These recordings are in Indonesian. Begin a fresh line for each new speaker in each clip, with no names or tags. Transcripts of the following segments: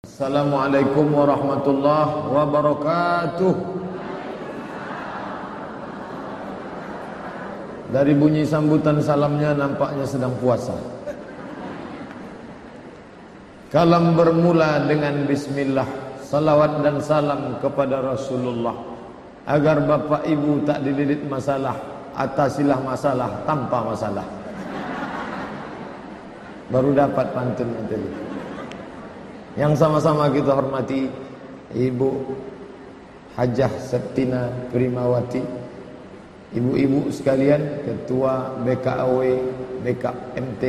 Assalamualaikum warahmatullahi wabarakatuh. Dari bunyi sambutan salamnya nampaknya sedang puasa. Kalam bermula dengan bismillah, salawat dan salam kepada Rasulullah. Agar bapak ibu tak dililit masalah, atasilah masalah tanpa masalah. Baru dapat pantunnya tadi. Yang sama-sama kita hormati Ibu Hajah Septina Primawati, ibu-ibu sekalian, Ketua BKAW, BKMT,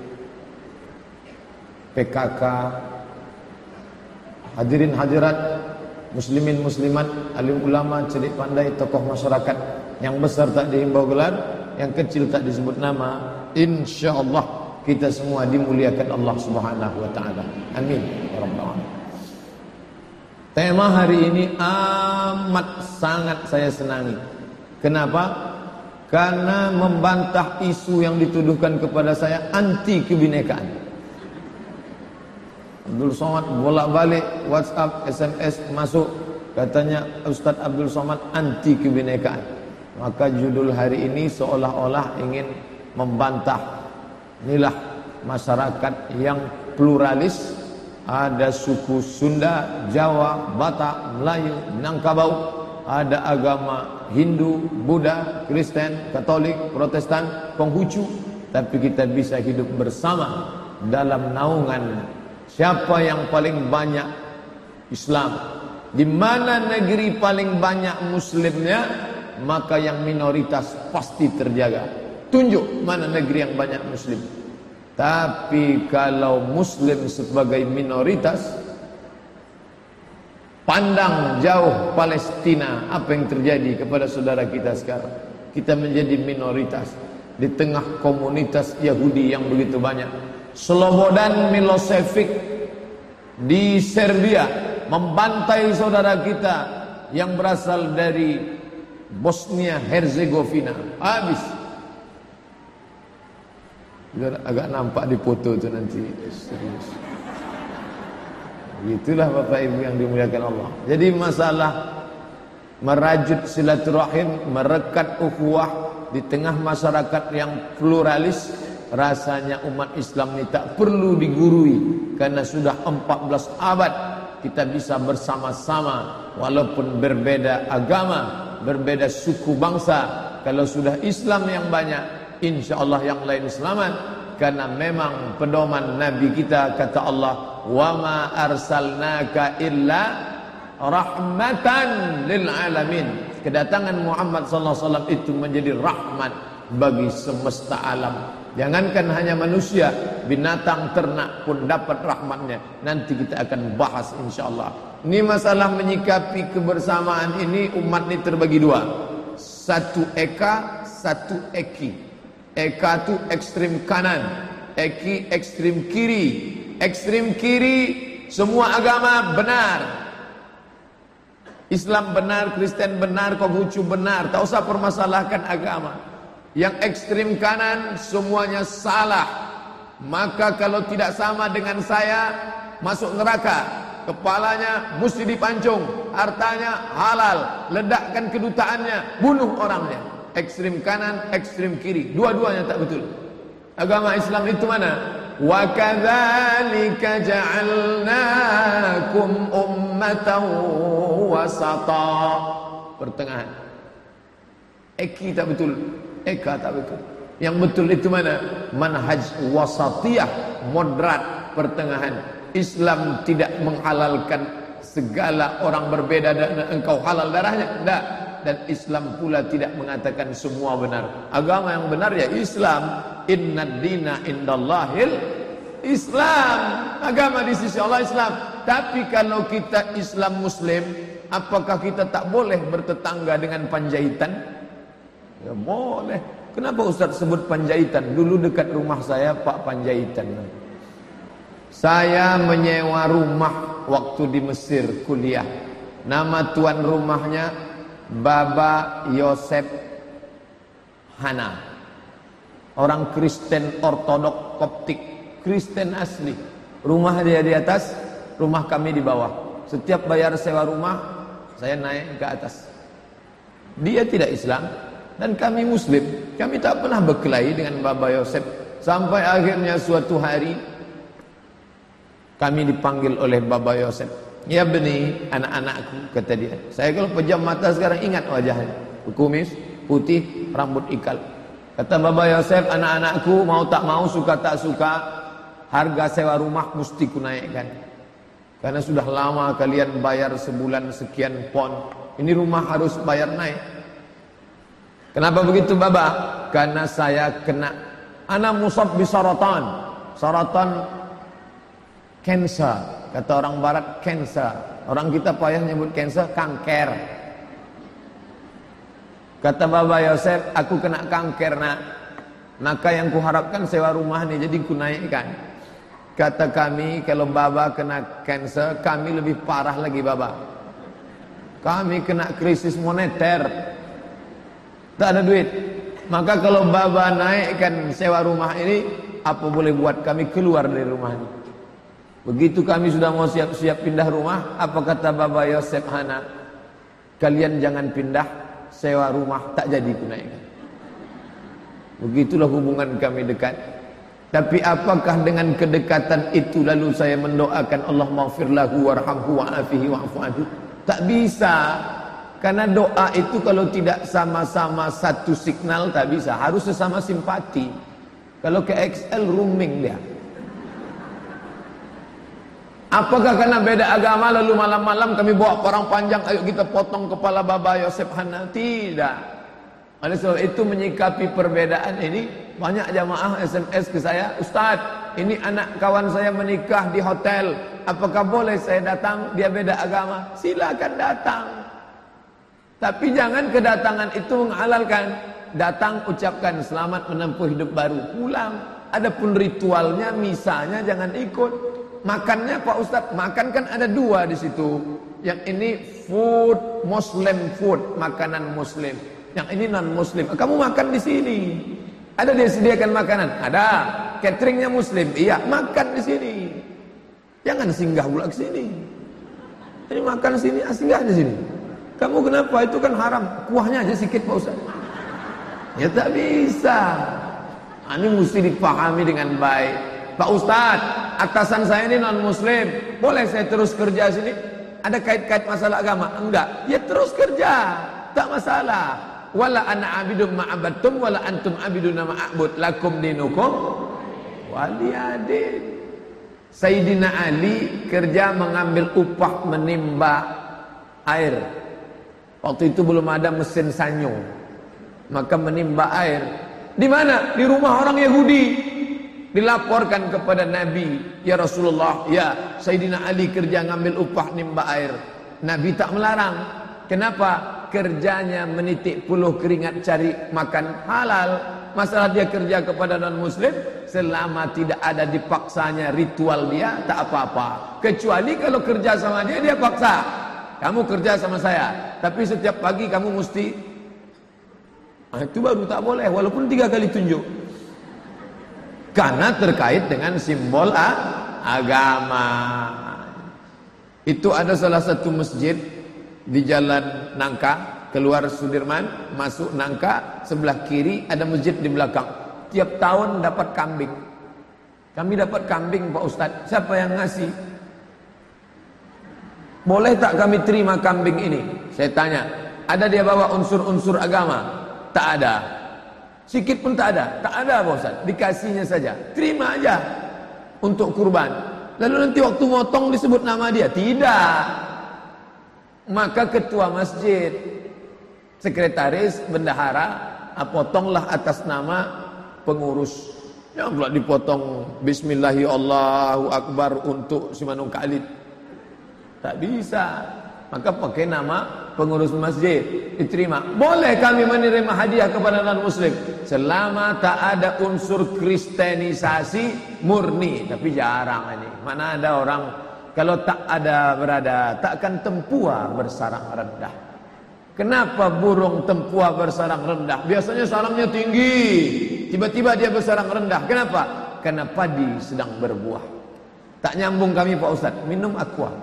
PKK, hadirin hadirat, muslimin muslimat, alim ulama, celik pandai, tokoh masyarakat, yang besar tak dihimbau gelar, yang kecil tak disebut nama, insyaallah kita semua dimuliakan Allah Subhanahu wa taala. Amin ya rabbal alamin. Tema hari ini amat sangat saya senangi. Kenapa? Karena membantah isu yang dituduhkan kepada saya anti kebinekaan. Abdul Somad bolak-balik WhatsApp, SMS masuk, katanya Ustaz Abdul Somad anti kebinekaan. Maka judul hari ini seolah-olah ingin membantah. Inilah masyarakat yang pluralis. Ada suku Sunda, Jawa, Batak, Melayu, Minangkabau. Ada agama Hindu, Buddha, Kristen, Katolik, Protestan, Konghucu. Tapi kita bisa hidup bersama dalam naungan siapa yang paling banyak Islam. Di mana negeri paling banyak Muslimnya, maka yang minoritas pasti terjaga. Tunjuk mana negeri yang banyak Muslim. Tapi kalau Muslim sebagai minoritas, pandang jauh Palestina, apa yang terjadi kepada saudara kita sekarang. Kita menjadi minoritas di tengah komunitas Yahudi yang begitu banyak. Slobodan Milosevic di Serbia membantai saudara kita yang berasal dari Bosnia Herzegovina. Habis. Biar agak nampak di foto itu nanti. Serius. Itulah Bapak Ibu yang dimuliakan Allah. Jadi masalah merajut silaturahim, merekat ukhuwah di tengah masyarakat yang pluralis, rasanya umat Islam ini tak perlu digurui. Karena sudah 14 abad kita bisa bersama-sama walaupun berbeda agama, berbeda suku bangsa. Kalau sudah Islam yang banyak, insyaallah yang lain selamat. Karena memang pedoman Nabi kita, kata Allah, wa ma arsalnaka illa rahmatan lil alamin. Kedatangan Muhammad sallallahu alaihi wasallam itu menjadi rahmat bagi semesta alam. Jangankan hanya manusia, binatang ternak pun dapat rahmatnya. Nanti kita akan bahas insyaallah. Ini masalah menyikapi kebersamaan ini, umat ini terbagi dua. Satu eka, satu eki. Eka itu ekstrim kanan, eki ekstrim kiri. Ekstrim kiri semua agama benar, Islam benar, Kristen benar, Konghucu benar, tak usah permasalahkan agama. Yang ekstrim kanan semuanya salah. Maka kalau tidak sama dengan saya, masuk neraka, kepalanya mesti dipancung, hartanya halal, ledakkan kedutaannya, bunuh orangnya. Ekstrim kanan, ekstrim kiri, dua-duanya tak betul. Agama Islam itu mana? Wa kadzalika ja'alnakum ummatan wasata. Pertengahan. Eki tak betul, eka tak betul. Yang betul itu mana? Manhaj wasatiyah, moderat, pertengahan. Islam tidak menghalalkan segala orang berbeda dan engkau halal darahnya, tidak. Dan Islam pula tidak mengatakan semua benar. Agama yang benar ya Islam. Innad dina indallahil Islam. Agama di sisi Allah Islam. Tapi kalau kita Islam Muslim, apakah kita tak boleh bertetangga dengan Panjaitan? Ya boleh. Kenapa Ustaz sebut Panjaitan? Dulu dekat rumah saya Pak Panjaitan. Saya menyewa rumah waktu di Mesir kuliah. Nama tuan rumahnya Baba Yosef Hana. Orang Kristen Ortodok Koptik, Kristen asli. Rumah dia di atas, rumah kami di bawah. Setiap bayar sewa rumah, saya naik ke atas. Dia tidak Islam dan kami Muslim. Kami tak pernah berkelahi dengan Baba Yosef. Sampai akhirnya suatu hari kami dipanggil oleh Baba Yosef. Ya beni, anak-anakku, kata dia. Saya kalau pejam mata sekarang ingat wajahnya. Kumis, putih, rambut ikal. Kata Baba Yosef, anak-anakku, mau tak mau, suka tak suka, harga sewa rumah mesti kunaikkan. Karena sudah lama kalian bayar sebulan sekian pon. Ini rumah harus bayar naik. Kenapa begitu Baba? Karena saya kena ana musab bi saratan. Saratan cancer. Kata orang barat cancer. Orang kita payah nyebut cancer kanker. Kata Baba Yosef, aku kena kanker nak. Maka yang kuharapkan sewa rumah ni jadi kunaikkan. Kata kami kalau Baba kena cancer, kami lebih parah lagi Baba. Kami kena krisis moneter. Tak ada duit. Maka kalau Baba naikkan sewa rumah ini, apa boleh buat kami keluar dari rumah ini. Begitu kami sudah mau siap-siap pindah rumah, apa kata Baba Yosef Hana? Kalian jangan pindah, sewa rumah tak jadi kunaikkan. Begitulah hubungan kami dekat. Tapi apakah dengan kedekatan itu lalu saya mendoakan Allah maghfir lahu warhamhu wa'afihi wa'fu anhu? Tak bisa. Karena doa itu kalau tidak sama-sama satu signal tak bisa, harus sesama simpati. Kalau ke XL rooming dia. Apakah karena beda agama lalu malam-malam kami bawa parang panjang, ayo kita potong kepala Baba Yosef Hana? Tidak. Oleh sebab itu menyikapi perbedaan ini, banyak jamaah SMS ke saya, Ustaz, ini anak kawan saya menikah di hotel, apakah boleh saya datang? Dia beda agama. Silakan datang. Tapi jangan kedatangan itu menghalalkan. Datang ucapkan selamat menempuh hidup baru, pulang. Adapun ritualnya, misanya jangan ikut. Makannya Pak Ustaz, makan kan ada dua di situ. Yang ini food, Muslim food, makanan Muslim. Yang ini non Muslim. Kamu makan di sini. Ada disediakan makanan? Ada. Cateringnya Muslim? Iya, makan di sini. Jangan singgah pula ke sini. Jadi makan sini, singgah di sini. Kamu kenapa? Itu kan haram. Kuahnya aja sedikit Pak Ustaz. Ya tak bisa. Ini mesti dipahami dengan baik. Pak Ustaz, atasan saya ini non muslim, boleh saya terus kerja sini? Ada kait-kait masalah agama? Enggak. Ya terus kerja, tak masalah. Wala ana abidum ma'abattum wala antum abiduna ma'abud lakum dinukum waliyadin. Sayyidina Ali kerja mengambil upah menimba air. Waktu itu belum ada mesin sanyo, maka menimba air. Di mana? Di rumah orang Yahudi. Dilaporkan kepada Nabi, ya Rasulullah, ya Sayyidina Ali kerja ngambil upah nimba air. Nabi tak melarang. Kenapa? Kerjanya menitik puluh keringat cari makan halal. Masalah dia kerja kepada non muslim, selama tidak ada dipaksanya ritual dia, tak apa-apa. Kecuali kalau kerja sama dia, dia paksa. Kamu kerja sama saya, tapi setiap pagi kamu mesti, itu baru tak boleh, walaupun 3 kali tunjuk. Karena terkait dengan simbol agama. Itu ada salah satu masjid di Jalan Nangka, keluar Sudirman, masuk Nangka, sebelah kiri ada masjid di belakang. Tiap tahun dapat kambing. Kami dapat kambing Pak Ustaz. Siapa yang ngasih? Boleh tak kami terima kambing ini? Saya tanya. Ada dia bawa unsur-unsur agama? Tak ada. Sikit pun tak ada. Tak ada Pak Ustaz. Dikasihnya saja. Terima aja untuk kurban. Lalu nanti waktu motong disebut nama dia? Tidak. Maka ketua masjid, sekretaris, bendahara, potonglah atas nama pengurus. Jangan pula dipotong Bismillahi Allahu Akbar untuk si Manung Khalid. Tak bisa. Maka pakai nama pengurus masjid, diterima. Boleh kami menerima hadiah kepada non-muslim selama tak ada unsur kristenisasi murni. Tapi jarang ini. Mana ada orang kalau tak ada berada, takkan tempua bersarang rendah. Kenapa burung tempua bersarang rendah? Biasanya sarangnya tinggi, tiba-tiba dia bersarang rendah. Kenapa? Karena padi sedang berbuah. Tak nyambung kami Pak Ustaz, minum aqua.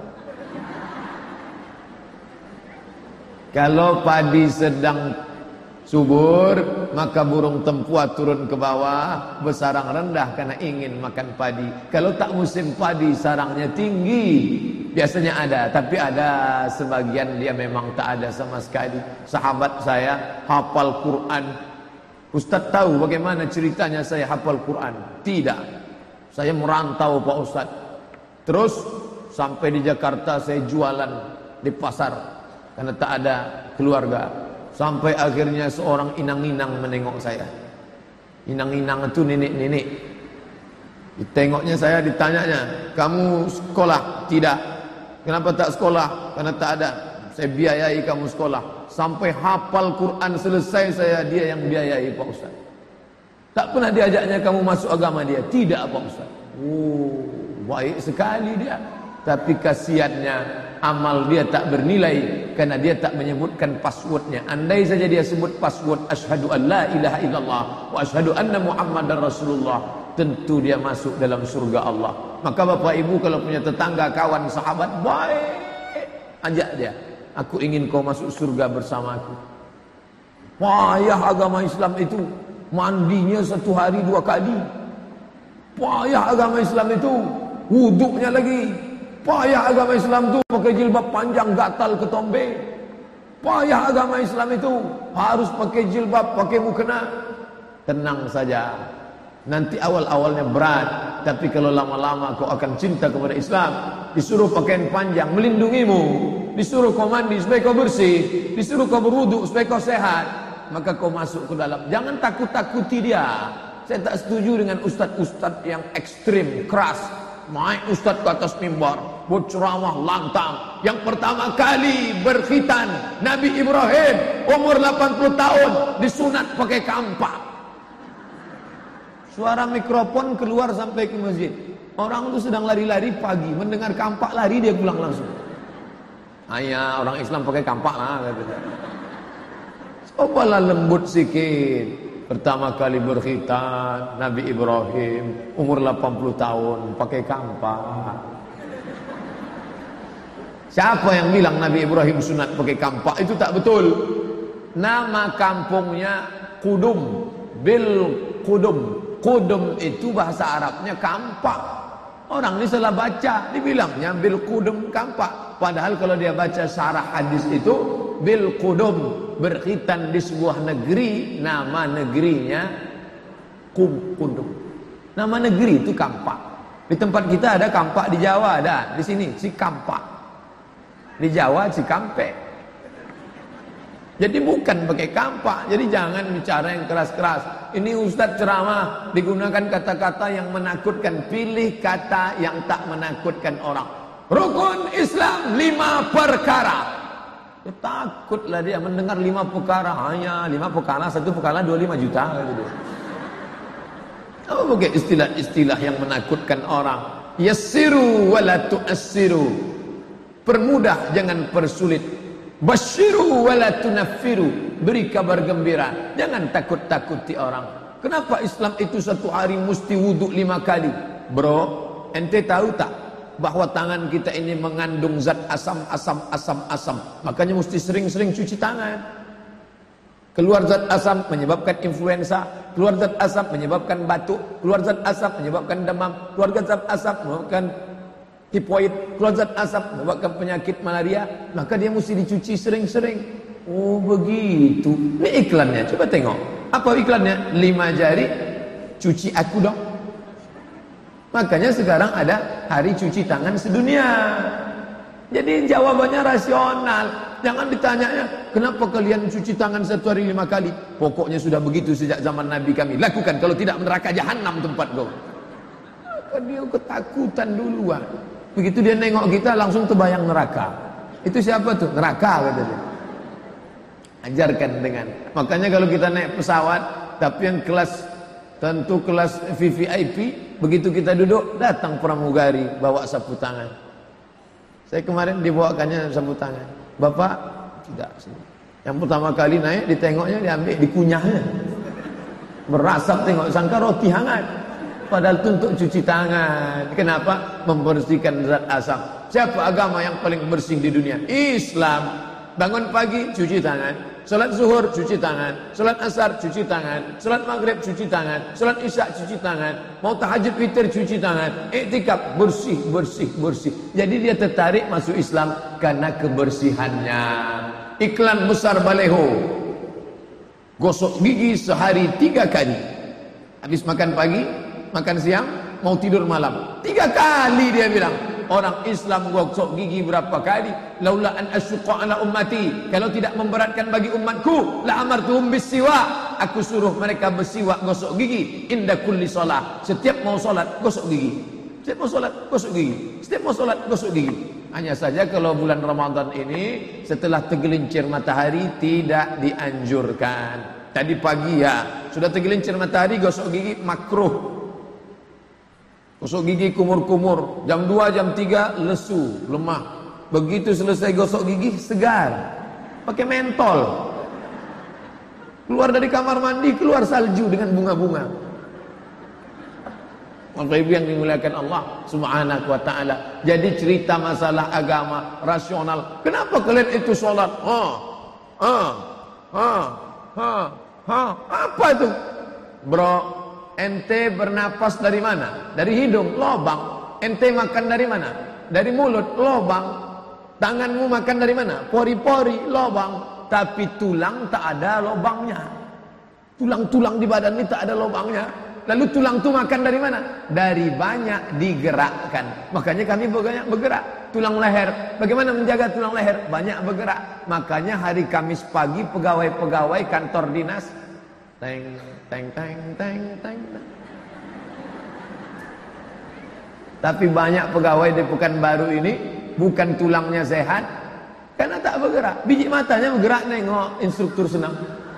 Kalau padi sedang subur, maka burung tempua turun ke bawah, bersarang rendah karena ingin makan padi. Kalau tak musim padi, sarangnya tinggi. Biasanya ada, tapi ada sebagian dia memang tak ada sama sekali. Sahabat saya hafal Quran. Ustaz tahu bagaimana ceritanya saya hafal Quran? Tidak. Saya merantau Pak Ustaz. Terus sampai di Jakarta saya jualan di pasar karena tak ada keluarga. Sampai akhirnya seorang inang-inang menengok saya. Inang-inang itu nenek-nenek. Ditengoknya saya, ditanyanya, kamu sekolah? Tidak. Kenapa tak sekolah? Karena tak ada. Saya biayai kamu sekolah. Sampai hafal Quran selesai saya, dia yang biayai Pak Ustaz. Tak pernah diajaknya kamu masuk agama dia. Tidak Pak Ustaz. Oh, baik sekali dia. Tapi kasihannya amal dia tak bernilai karena dia tak menyebutkan passwordnya. Andai saja dia sebut password asyhadu an la ilaha illallah wa asyhadu anna muhammadar rasulullah, tentu dia masuk dalam surga Allah. Maka Bapak Ibu kalau punya tetangga, kawan, sahabat, baik, ajak dia. Aku ingin kau masuk surga bersamaku. Payah agama Islam itu, mandinya 1 hari 2 kali. Payah agama Islam itu, wuduknya lagi. Payah agama Islam itu pakai jilbab panjang gatal ketombe. Payah agama Islam itu harus pakai jilbab, pakai mukena. Tenang saja. Nanti awal-awalnya berat, tapi kalau lama-lama kau akan cinta kepada Islam. Disuruh pakaian panjang melindungimu, disuruh kau mandi supaya kau bersih, disuruh kau berwudu supaya kau sehat, maka kau masuk ke dalam. Jangan takut-takuti dia. Saya tak setuju dengan ustaz-ustaz yang ekstrim, keras. Naik ustaz ke atas mimbar, berceramah lantang. Yang pertama kali berkhitan Nabi Ibrahim umur 80 tahun disunat pakai kampak. Suara mikrofon keluar sampai ke masjid. Orang itu sedang lari-lari pagi, mendengar kampak lari dia pulang langsung. Ayah, orang Islam pakai kampak lah katanya. Cobalah lembut sikit. Pertama kali berkhitan Nabi Ibrahim umur 80 tahun pakai kampak. Siapa yang bilang Nabi Ibrahim sunat pakai kampak? Itu tak betul. Nama kampungnya Qudum, Bil Qudum. Qudum itu bahasa Arabnya kampak. Orang ini salah baca, dibilangnya Bil Qudum kampak. Padahal kalau dia baca syarah hadis itu Bil Qudum, berkhitan di sebuah negeri, nama negerinya Qudum. Nama negeri itu kampak. Di tempat kita ada kampak, di Jawa ada, di sini Cikampak. Di Jawa Cikampek. Jadi bukan pakai kampak. Jadi jangan bicara yang keras-keras. Ini ustaz ceramah digunakan kata-kata yang menakutkan. Pilih kata yang tak menakutkan orang. Rukun Islam 5 perkara. Ya, takutlah dia mendengar 5 perkara. Hanya 5 perkara, 1 perkara 25 juta gitu. Apa pakai istilah-istilah yang menakutkan orang? Yassiru wala tu'assiru. Permudah jangan persulit. Basyiru wala tunaffiru. Beri kabar gembira, jangan takut-takuti orang. Kenapa Islam itu 1 hari mesti wuduk 5 kali? Bro, ente tahu tak bahwa tangan kita ini mengandung zat asam. Makanya mesti sering-sering cuci tangan. Keluar zat asam menyebabkan influenza, keluar zat asam menyebabkan batuk, keluar zat asam menyebabkan demam, keluar zat asam menyebabkan tipoid, keluar zat asam menyebabkan penyakit malaria. Maka dia mesti dicuci sering-sering. Oh begitu. Ini iklannya, coba tengok. Apa iklannya? 5 jari, cuci aku dong. Makanya sekarang ada hari cuci tangan sedunia. Jadi jawabannya rasional. Jangan ditanyanya, kenapa kalian cuci tangan 1 hari 5 kali? Pokoknya sudah begitu sejak zaman Nabi kami. Lakukan, kalau tidak neraka jahanam tempat kau. Maka dia ketakutan duluan. Begitu dia nengok kita langsung terbayang neraka. Itu siapa tuh? Neraka katanya. Ajarkan dengan. Makanya kalau kita naik pesawat, tapi yang kelas, tentu kelas VVIP, begitu kita duduk, datang pramugari bawa sapu tangan. Saya kemarin dibawakannya sapu tangan. Bapak, tidak. Yang pertama kali naik, ditengoknya, diambil, dikunyahnya. Berasap tengok, sangka roti hangat. Padahal itu untuk cuci tangan. Kenapa? Membersihkan zat asam. Siapa agama yang paling bersih di dunia? Islam. Bangun pagi, cuci tangan. Salat zuhur, cuci tangan. Salat asar, cuci tangan. Salat maghrib, cuci tangan. Salat isya, cuci tangan. Mau tahajud witir, cuci tangan. Iktikaf, bersih, bersih, bersih. Jadi dia tertarik masuk Islam karena kebersihannya. Iklan besar baleho. Gosok gigi sehari 3 kali. Habis makan pagi, makan siang, mau tidur malam. 3 kali dia bilang. Orang Islam gosok gigi berapa kali? Laula an asyqa ala ummati. Kalau tidak memberatkan bagi umatku, la amartuhum bisiwak. Aku suruh mereka bersiwak gosok gigi inda kulli shalah. Setiap mau salat gosok gigi. Setiap mau salat gosok gigi. Setiap mau salat gosok gigi. Hanya saja kalau bulan Ramadan ini setelah tergelincir matahari tidak dianjurkan. Tadi pagi ya, sudah tergelincir matahari gosok gigi makruh. Gosok gigi kumur-kumur. Jam 2, jam 3 lesu, lemah. Begitu selesai gosok gigi segar. Pakai mentol. Keluar dari kamar mandi, keluar salju dengan bunga-bunga. Bapak Ibu yang dimuliakan Allah Subhanahu wa taala. Jadi cerita masalah agama rasional. Kenapa kalian itu sholat? Apa itu? Bro, ente bernapas dari mana? Dari hidung, lobang. Ente makan dari mana? Dari mulut, lobang. Tanganmu makan dari mana? Pori-pori, lobang. Tapi tulang tak ada lobangnya. Tulang-tulang di badan ini tak ada lobangnya. Lalu tulang itu makan dari mana? Dari banyak digerakkan. Makanya kami banyak bergerak. Tulang leher. Bagaimana menjaga tulang leher? Banyak bergerak. Makanya hari Kamis pagi pegawai-pegawai kantor dinas teng teng teng teng teng. Tapi banyak pegawai di Pekanbaru ini bukan tulangnya sehat karena tak bergerak. Biji matanya bergerak nengok instruktur senam.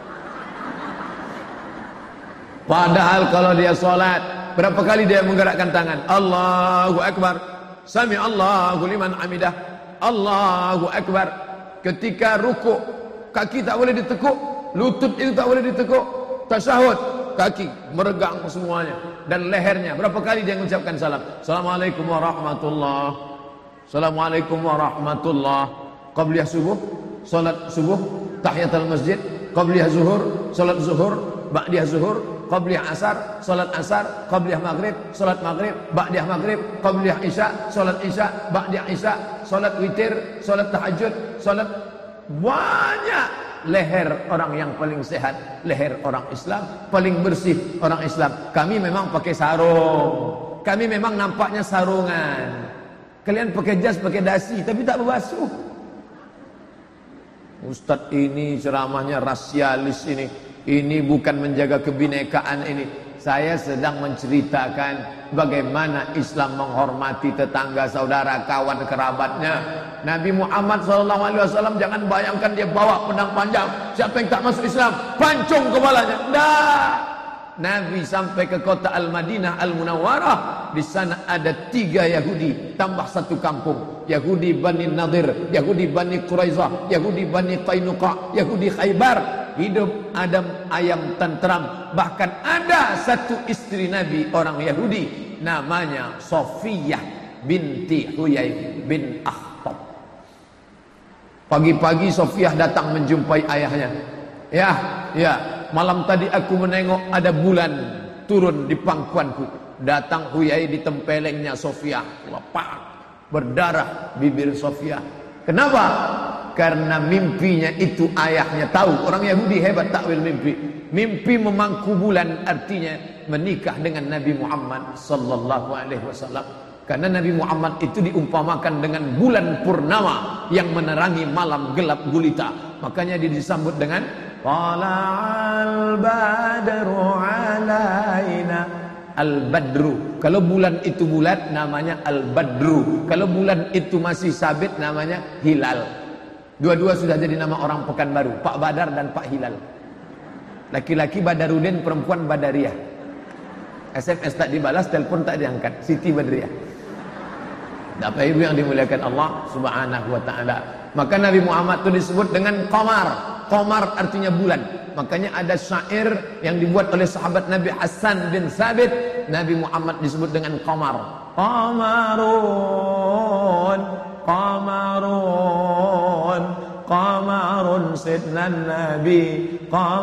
Padahal kalau dia sholat, berapa kali dia menggerakkan tangan? Allahu Akbar. Sami Allahu liman hamidah. Allahu Akbar. Ketika rukuk, kaki tak boleh ditekuk, lutut itu tak boleh ditekuk. Tasyahud, kaki meregang semuanya dan lehernya. Berapa kali dia mengucapkan salam? Assalamualaikum warahmatullah. Assalamualaikum warahmatullah. Qabliyah subuh, salat subuh, tahiyatul masjid, qabliyah zuhur, salat zuhur, ba'diyah zuhur, qabliyah asar, salat asar, qabliyah maghrib, salat maghrib, ba'diyah maghrib, qabliyah isya, salat isya, ba'diyah isya, salat witir, salat tahajud, salat banyak. Leher orang yang paling sehat, leher orang Islam, paling bersih orang Islam. Kami memang pakai sarung. Kami memang nampaknya sarungan. Kalian pakai jas, pakai dasi, tapi tak berbasuh. Ustadz ini ceramahnya rasialis ini. Ini bukan menjaga kebinekaan ini. Saya sedang menceritakan bagaimana Islam menghormati tetangga, saudara, kawan, kerabatnya. Nabi Muhammad SAW jangan bayangkan dia bawa pedang panjang. Siapa yang tak masuk Islam, pancung kepalanya. Nah, Nabi sampai ke kota Al-Madinah Al-Munawwarah. Di sana ada 3 Yahudi tambah 1 kampung. Yahudi Bani Nadir, Yahudi Bani Quraizah, Yahudi Bani Qainuqa, Yahudi Khaybar. Hidup adem ayam tentram. Bahkan ada 1 istri Nabi orang Yahudi namanya Sofiyah binti Huyai bin Akhtab. Pagi-pagi Sofiyah datang menjumpai ayahnya. Ya, malam tadi aku menengok ada bulan turun di pangkuanku. Datang Huyai ditempelengnya Sofiyah. Lepak, berdarah bibir Sofiyah. Kenapa? Karena mimpinya itu ayahnya tahu. Orang Yahudi hebat takwil mimpi. Mimpi memangku bulan artinya menikah dengan Nabi Muhammad sallallahu alaihi wasallam. Karena Nabi Muhammad itu diumpamakan dengan bulan purnama yang menerangi malam gelap gulita. Makanya dia disambut dengan Tala'al badru alaina. Al-Badru. Kalau bulan itu bulat namanya Al-Badru. Kalau bulan itu masih sabit namanya Hilal. Dua-dua sudah jadi nama orang Pekanbaru, Pak Badar dan Pak Hilal. Laki-laki Badarudin, perempuan Badariah. SMS tak dibalas, telepon tak diangkat. Siti Badriah. Bapak Ibu yang dimuliakan Allah Subhanahu wa taala. Maka Nabi Muhammad itu disebut dengan Qamar. Qamar artinya bulan. Makanya ada syair yang dibuat oleh sahabat Nabi Hasan bin Sabit, Nabi Muhammad disebut dengan qamar. Qamarun, qamarun, qamarun sidnan Nabi,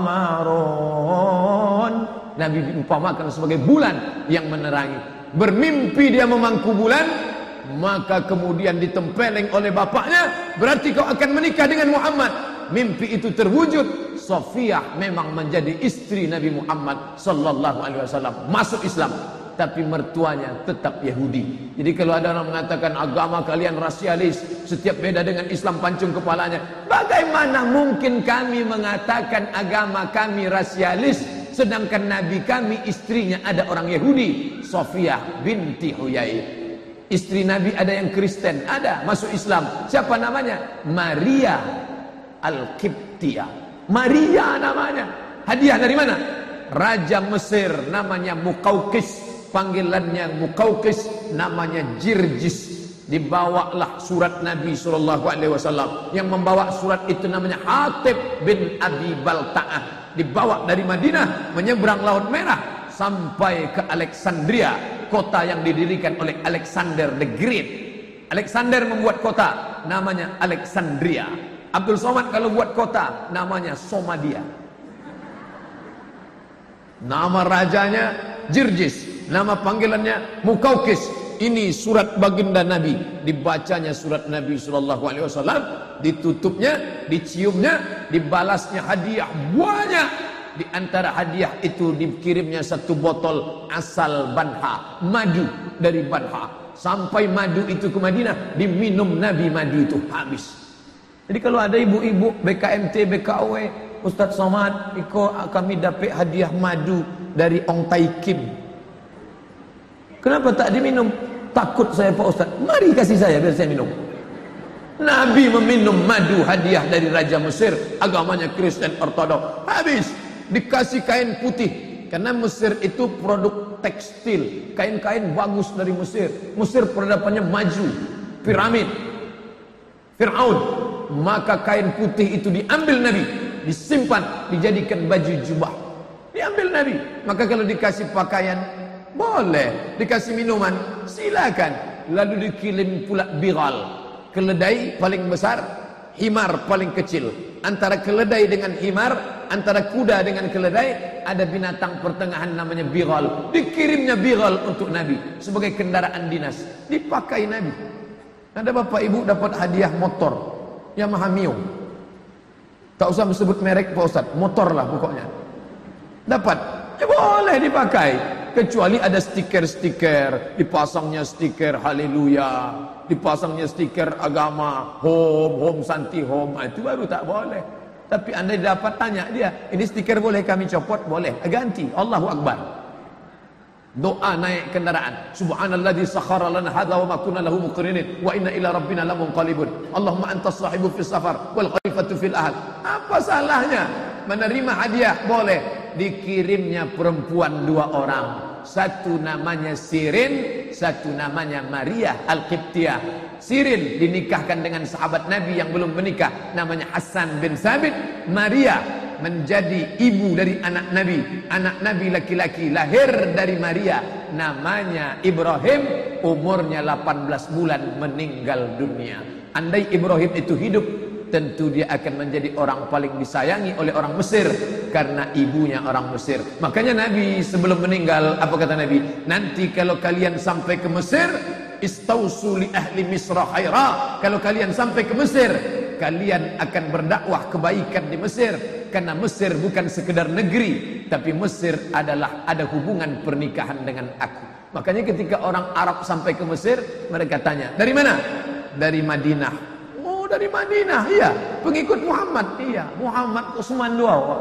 qamarun. Nabi diumpamakan sebagai bulan yang menerangi. Bermimpi dia memangku bulan, maka kemudian ditempeleng oleh bapaknya, berarti kau akan menikah dengan Muhammad. Mimpi itu terwujud. Sofiyah memang menjadi istri Nabi Muhammad sallallahu alaihi wasallam, masuk Islam, tapi mertuanya tetap Yahudi. Jadi kalau ada orang mengatakan agama kalian rasialis, setiap beda dengan Islam pancung kepalanya, bagaimana mungkin kami mengatakan agama kami rasialis sedangkan Nabi kami istrinya ada orang Yahudi? Sofiyah binti Huyai, istri Nabi ada yang Kristen, ada masuk Islam. Siapa namanya? Maria Al-Qibtiyah. Maria namanya. Hadiah dari mana? Raja Mesir namanya Muqawqis, panggilannya Muqawqis, namanya Jirjis. Dibawalah surat Nabi SAW. Yang membawa surat itu namanya Hatib bin Abi Balta'ah. Dibawa dari Madinah, menyeberang Laut Merah sampai ke Alexandria, kota yang didirikan oleh Alexander the Great. Alexander membuat kota, namanya Alexandria. Abdul Somad kalau buat kota, namanya Somadia. Nama rajanya Jirjis, nama panggilannya Muqawqis. Ini surat baginda Nabi. Dibacanya surat Nabi SAW, ditutupnya, diciumnya, dibalasnya hadiah banyak. Di antara hadiah itu dikirimnya satu botol asal Banha, madu dari Banha. Sampai madu itu ke Madinah, diminum Nabi, madu itu habis. Jadi kalau ada ibu-ibu BKMT, BKW, Ustadz Somad, kami dapat hadiah madu dari Ong Tai Kim. Kenapa tak diminum? Takut saya Pak Ustadz. Mari kasih saya biar saya minum. Nabi meminum madu hadiah dari Raja Mesir, agamanya Kristen Ortodok. Habis, dikasih kain putih. Karena Mesir itu produk tekstil, kain-kain bagus dari Mesir. Mesir peradabannya maju, piramid, Fir'aun. Maka kain putih itu diambil Nabi, disimpan, dijadikan baju jubah. Diambil Nabi. Maka kalau dikasih pakaian, boleh. Dikasih minuman, silakan. Lalu dikirim pula biral, keledai paling besar, himar paling kecil. Antara keledai dengan himar, antara kuda dengan keledai, ada binatang pertengahan namanya biral. Dikirimnya biral untuk Nabi sebagai kendaraan dinas. Dipakai Nabi. Ada bapak ibu dapat hadiah motor Yamaha Mio. Tak usah sebut merek Pak Ustaz, motor lah pokoknya. Dapat, ya boleh dipakai. Kecuali ada stiker-stiker, dipasangnya stiker haleluya, dipasangnya stiker agama, home santi home, itu baru tak boleh. Tapi anda dapat tanya dia, ini stiker boleh kami copot? Boleh, ganti, Allahu Akbar. Doa naik kendaraan, subhanalladzi sakhkhara lana hadza wa ma kunna lahu muqrinin wa inna ila rabbina lamunqalibun. Allahumma antas sahibu fis safar wal khalifatu fil ahl. Apa salahnya menerima hadiah? Boleh. Dikirimnya perempuan 2 orang, satu namanya Sirin, satu namanya Maria Al-Qibtiyah. Sirin dinikahkan dengan sahabat Nabi yang belum menikah, namanya Hasan bin Sabit. Maria menjadi ibu dari anak Nabi laki-laki, lahir dari Maria, namanya Ibrahim, umurnya 18 bulan meninggal dunia. Andai Ibrahim itu hidup, tentu dia akan menjadi orang paling disayangi oleh orang Mesir karena ibunya orang Mesir. Makanya Nabi sebelum meninggal, apa kata Nabi? Nanti kalau kalian sampai ke Mesir, istausu li ahli Misra khaira. Kalau kalian sampai ke Mesir, kalian akan berdakwah kebaikan di Mesir, karena Mesir bukan sekedar negeri, tapi Mesir adalah ada hubungan pernikahan dengan aku. Makanya ketika orang Arab sampai ke Mesir, mereka tanya, dari mana? Dari Madinah. Oh, dari Madinah, iya. Pengikut Muhammad, iya. Muhammad Utsman II.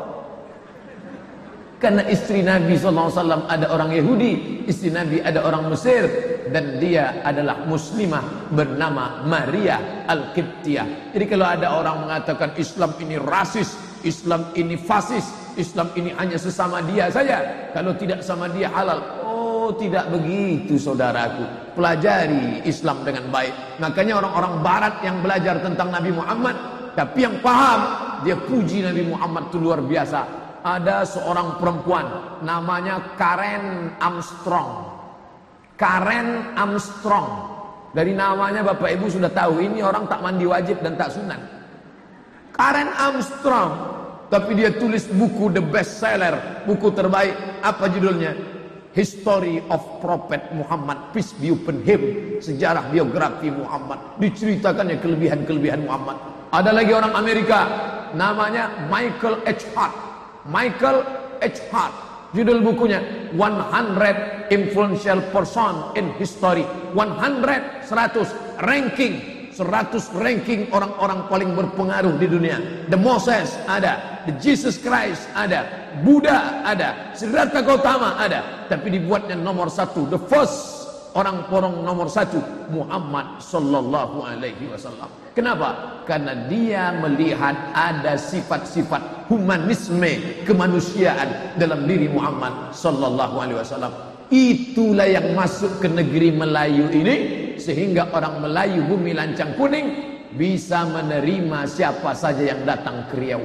Karena istri Nabi SAW ada orang Yahudi, istri Nabi ada orang Mesir, dan dia adalah muslimah bernama Maria Al-Qibtiyah. Jadi kalau ada orang mengatakan Islam ini rasis, Islam ini fasis, Islam ini hanya sesama dia saja, kalau tidak sama dia halal. Oh, tidak begitu saudaraku. Pelajari Islam dengan baik. Makanya orang-orang barat yang belajar tentang Nabi Muhammad, tapi yang paham, dia puji Nabi Muhammad itu luar biasa. ada seorang perempuan namanya Karen Armstrong. Karen Armstrong. Dari namanya Bapak Ibu sudah tahu ini orang tak mandi wajib dan tak sunat. Karen Armstrong. Tapi dia tulis buku the best seller, buku terbaik. Apa judulnya? History of Prophet Muhammad, peace be upon him. Sejarah biografi Muhammad. Diceritakannya kelebihan-kelebihan Muhammad. Ada lagi orang Amerika namanya Michael H. Hart. Michael H. Hart. Judul bukunya 100 Influential Person in History. 100 ranking 100 ranking orang-orang paling berpengaruh di dunia. The Moses ada, The Jesus Christ ada, Buddha ada, Siddhartha Gautama ada. Tapi dibuatnya nomor 1, the first orang porong nomor 1, Muhammad sallallahu alaihi wasallam. Kenapa? Karena dia melihat ada sifat-sifat humanisme, kemanusiaan dalam diri Muhammad sallallahu alaihi wasallam. Itulah yang masuk ke negeri Melayu ini, sehingga orang Melayu bumi lancang kuning bisa menerima siapa saja yang datang ke Riau.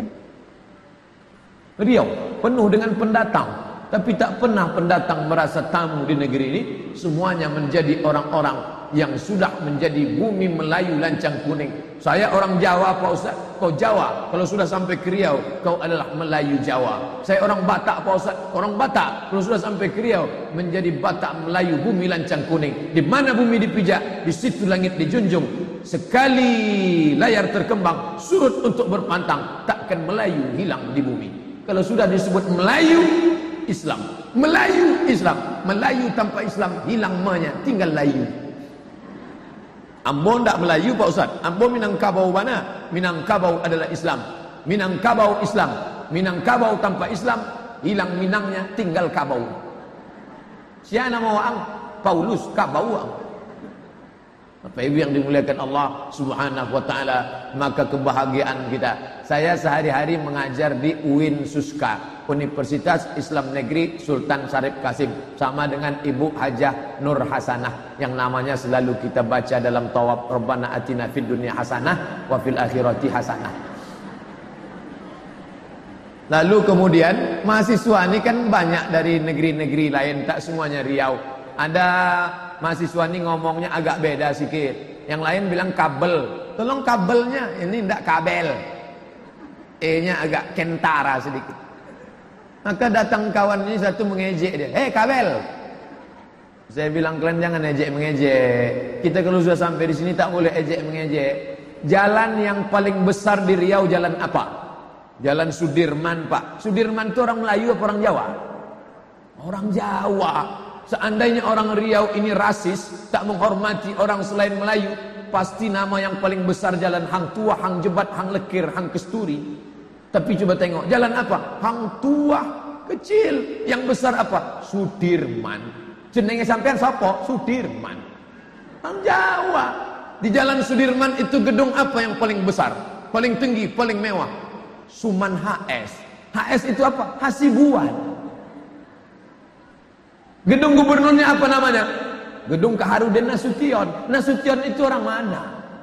Riau penuh dengan pendatang, tapi tak pernah pendatang merasa tamu di negeri ini. Semuanya menjadi orang-orang yang sudah menjadi bumi Melayu lancang kuning. Saya orang Jawa Pak Ustaz, kau Jawa. Kalau sudah sampai ke Riau, kau adalah Melayu Jawa. Saya orang Batak Pak Ustaz, orang Batak. Kalau sudah sampai ke Riau, menjadi Batak Melayu bumi lancang kuning. Di mana bumi dipijak, di situ langit dijunjung. Sekali layar terkembang, surut untuk berpantang, takkan Melayu hilang di bumi. Kalau sudah disebut Melayu, Islam. Melayu, Islam. Melayu tanpa Islam hilang manya, tinggal layu. Ambon tak Melayu Pak Ustaz. Ambon Minangkabau mana? Minangkabau adalah Islam. Minangkabau Islam. Minangkabau tanpa Islam hilang Minangnya, tinggal Kabau. Siapa nama orang? Paulus Kabau. Bapak Ibu yang dimuliakan Allah Subhanahu wa taala, maka kebahagiaan kita. Saya sehari-hari mengajar di UIN Suska, Universitas Islam Negeri Sultan Syarif Kasim, sama dengan Ibu Hajah Nur Hasanah yang namanya selalu kita baca dalam tawaf, Rabbana atina fid dunya hasanah wa fil akhirati hasanah. Lalu kemudian mahasiswa ini kan banyak dari negeri-negeri lain, tak semuanya Riau. Ada mahasiswa ini ngomongnya agak beda sedikit. Yang lain bilang kabel. Tolong kabelnya, ini tidak kabel. E-nya agak kentara sedikit. Maka datang kawan ini satu mengejek dia. Hei kabel. Saya bilang kalian jangan ejek mengejek. Kita kalau sudah sampai di sini tak boleh ejek mengejek. Jalan yang paling besar di Riau jalan apa? Jalan Sudirman Pak. Sudirman itu orang Melayu apa orang Jawa? Orang Jawa. Seandainya orang Riau ini rasis, tak menghormati orang selain Melayu, pasti nama yang paling besar jalan Hang Tuah, Hang Jebat, Hang Lekir, Hang Kesturi. Tapi coba tengok, jalan apa? Hang Tuah kecil, yang besar apa? Sudirman. Jenenge sampean sapa? Sudirman. Orang Jawa. Di jalan Sudirman itu gedung apa yang paling besar? Paling tinggi, paling mewah? Suman HS. HS itu apa? Hasibuan. Gedung gubernurnya apa namanya? Gedung Kaharudin Nasution. Nasution itu orang mana?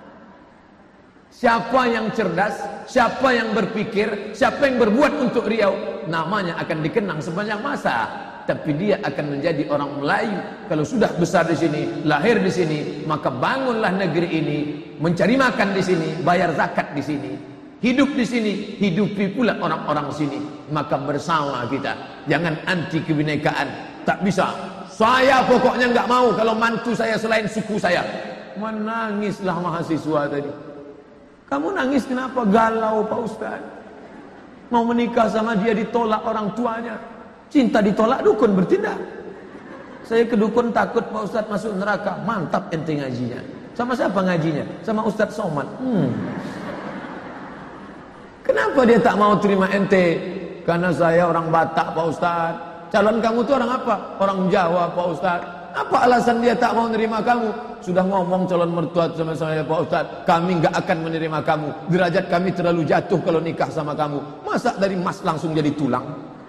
Siapa yang cerdas, siapa yang berpikir, siapa yang berbuat untuk Riau, namanya akan dikenang sepanjang masa. Tapi dia akan menjadi orang Melayu. Kalau sudah besar di sini, lahir di sini, maka bangunlah negeri ini, mencari makan di sini, bayar zakat di sini, hidup di sini, hidupi pula orang-orang sini. Maka bersama kita, jangan anti kebinekaan. Tak bisa. Saya pokoknya enggak mau kalau mantu saya selain suku saya. Menangislah mahasiswa tadi. Kamu nangis kenapa? Galau Pak Ustaz. Mau menikah sama dia ditolak orang tuanya. Cinta ditolak, dukun bertindak. Saya ke dukun takut Pak Ustaz masuk neraka. Mantap ente ngajinya. Sama siapa ngajinya? Sama Ustaz Somad. Kenapa dia tak mau terima ente? Karena saya orang Batak Pak Ustaz. Calon kamu itu orang apa? Orang Jawa Pak Ustaz. Apa alasan dia tak mau menerima kamu? Sudah ngomong calon mertua sama saya Pak Ustaz, kami enggak akan menerima kamu. Derajat kami terlalu jatuh kalau nikah sama kamu. Masa dari emas langsung jadi tulang?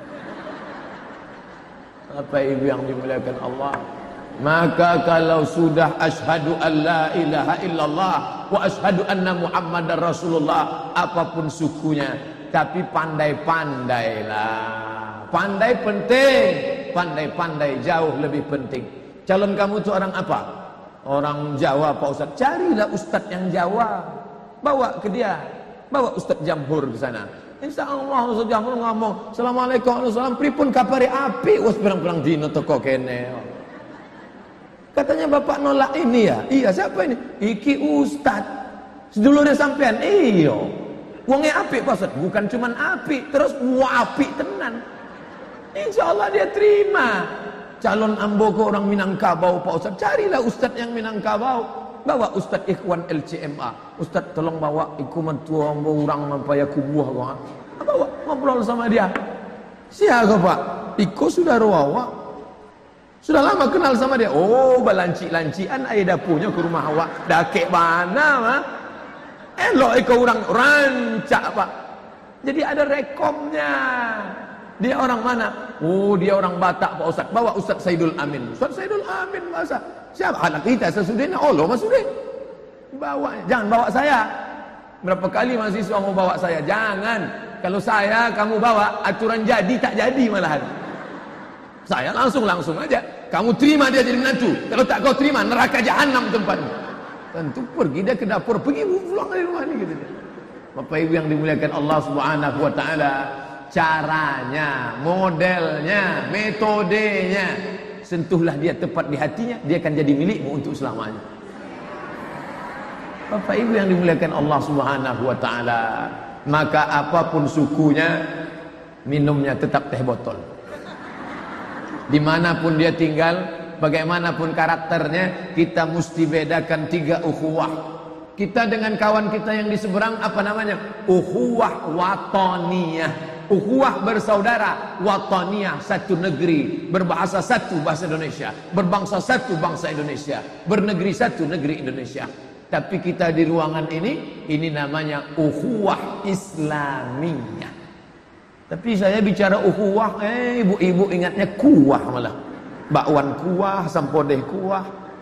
Bapak Ibu yang dimuliakan Allah, maka kalau sudah asyhadu an la ilaha illallah wa asyhadu anna Muhammadar Rasulullah, apapun sukunya, Tapi pandai-pandailah. Pandai penting, pandai-pandai jauh lebih penting. Calon kamu itu orang apa? Orang Jawa Pak Ustaz. Carilah ustaz yang Jawa. Bawa ke dia. Bawa Ustaz Jamhur ke sana. Insyaallah Ustaz Jamhur ngomong, "Assalamualaikum warahmatullahi wabarakatuh. Pripun kapare api wis pirang-pirang dina teko kene." Katanya bapak nolak ini ya? Iya, siapa ini? Iki ustaz. Sedulurnya sampean. Iya. Wonge apik Pak Ustaz. Bukan cuman apik, terus apik tenan. Insyaallah dia terima. Calon ambo ke orang Minangkabau Pak Ustaz. Carilah ustaz yang Minangkabau. Bawa Ustaz Ikhwan LCMA. Ustaz tolong bawa iku mentua ambo orang mampaya kubuah gua. Bawa ngobrol sama dia. Siapa Pak? Iko sudah rawa. Sudah lama kenal sama dia. Oh, balanci-lancian ayah dapurnya ke rumah awak. Dakek mana mah? Elok iko orang rancak Pak. Jadi ada rekomnya. Dia orang mana? Oh, dia orang Batak Pak Ustaz. Bawa Ustaz Saidul Amin. Ustaz Saidul Amin masa? Siapa? Anak kita sesudahnya. Allah masudih. Bawa. Jangan bawa saya. Berapa kali mahasiswa mau bawa saya? Jangan. Kalau saya kamu bawa, aturan jadi tak jadi malahan. Saya langsung aja. Kamu terima dia jadi menantu. Kalau tak kau terima, neraka jahanam tempatmu. Tentu pergi dia ke dapur, pergi pulang dari rumah ini gitu. Bapak Ibu yang dimuliakan Allah Subhanahu wa taala, caranya, modelnya, metodenya, sentuhlah dia tepat di hatinya, dia akan jadi milikmu untuk selamanya. Bapak Ibu yang dimuliakan Allah Subhanahu wa taala, maka apapun sukunya, minumnya tetap teh botol. Dimanapun dia tinggal, bagaimanapun karakternya, kita mesti bedakan 3 ukhuwah. Kita dengan kawan kita yang di seberang apa namanya? Ukhuwah wataniyah. Ukhuwah bersaudara, wataniyah satu negeri, berbahasa satu bahasa Indonesia, berbangsa satu bangsa Indonesia, bernegeri satu negeri Indonesia. Tapi kita di ruangan ini namanya ukhuwah Islamiyah. Tapi saya bicara ukhuwah, ibu-ibu ingatnya kuah malah. Bakwan kuah, sampodeh kuah.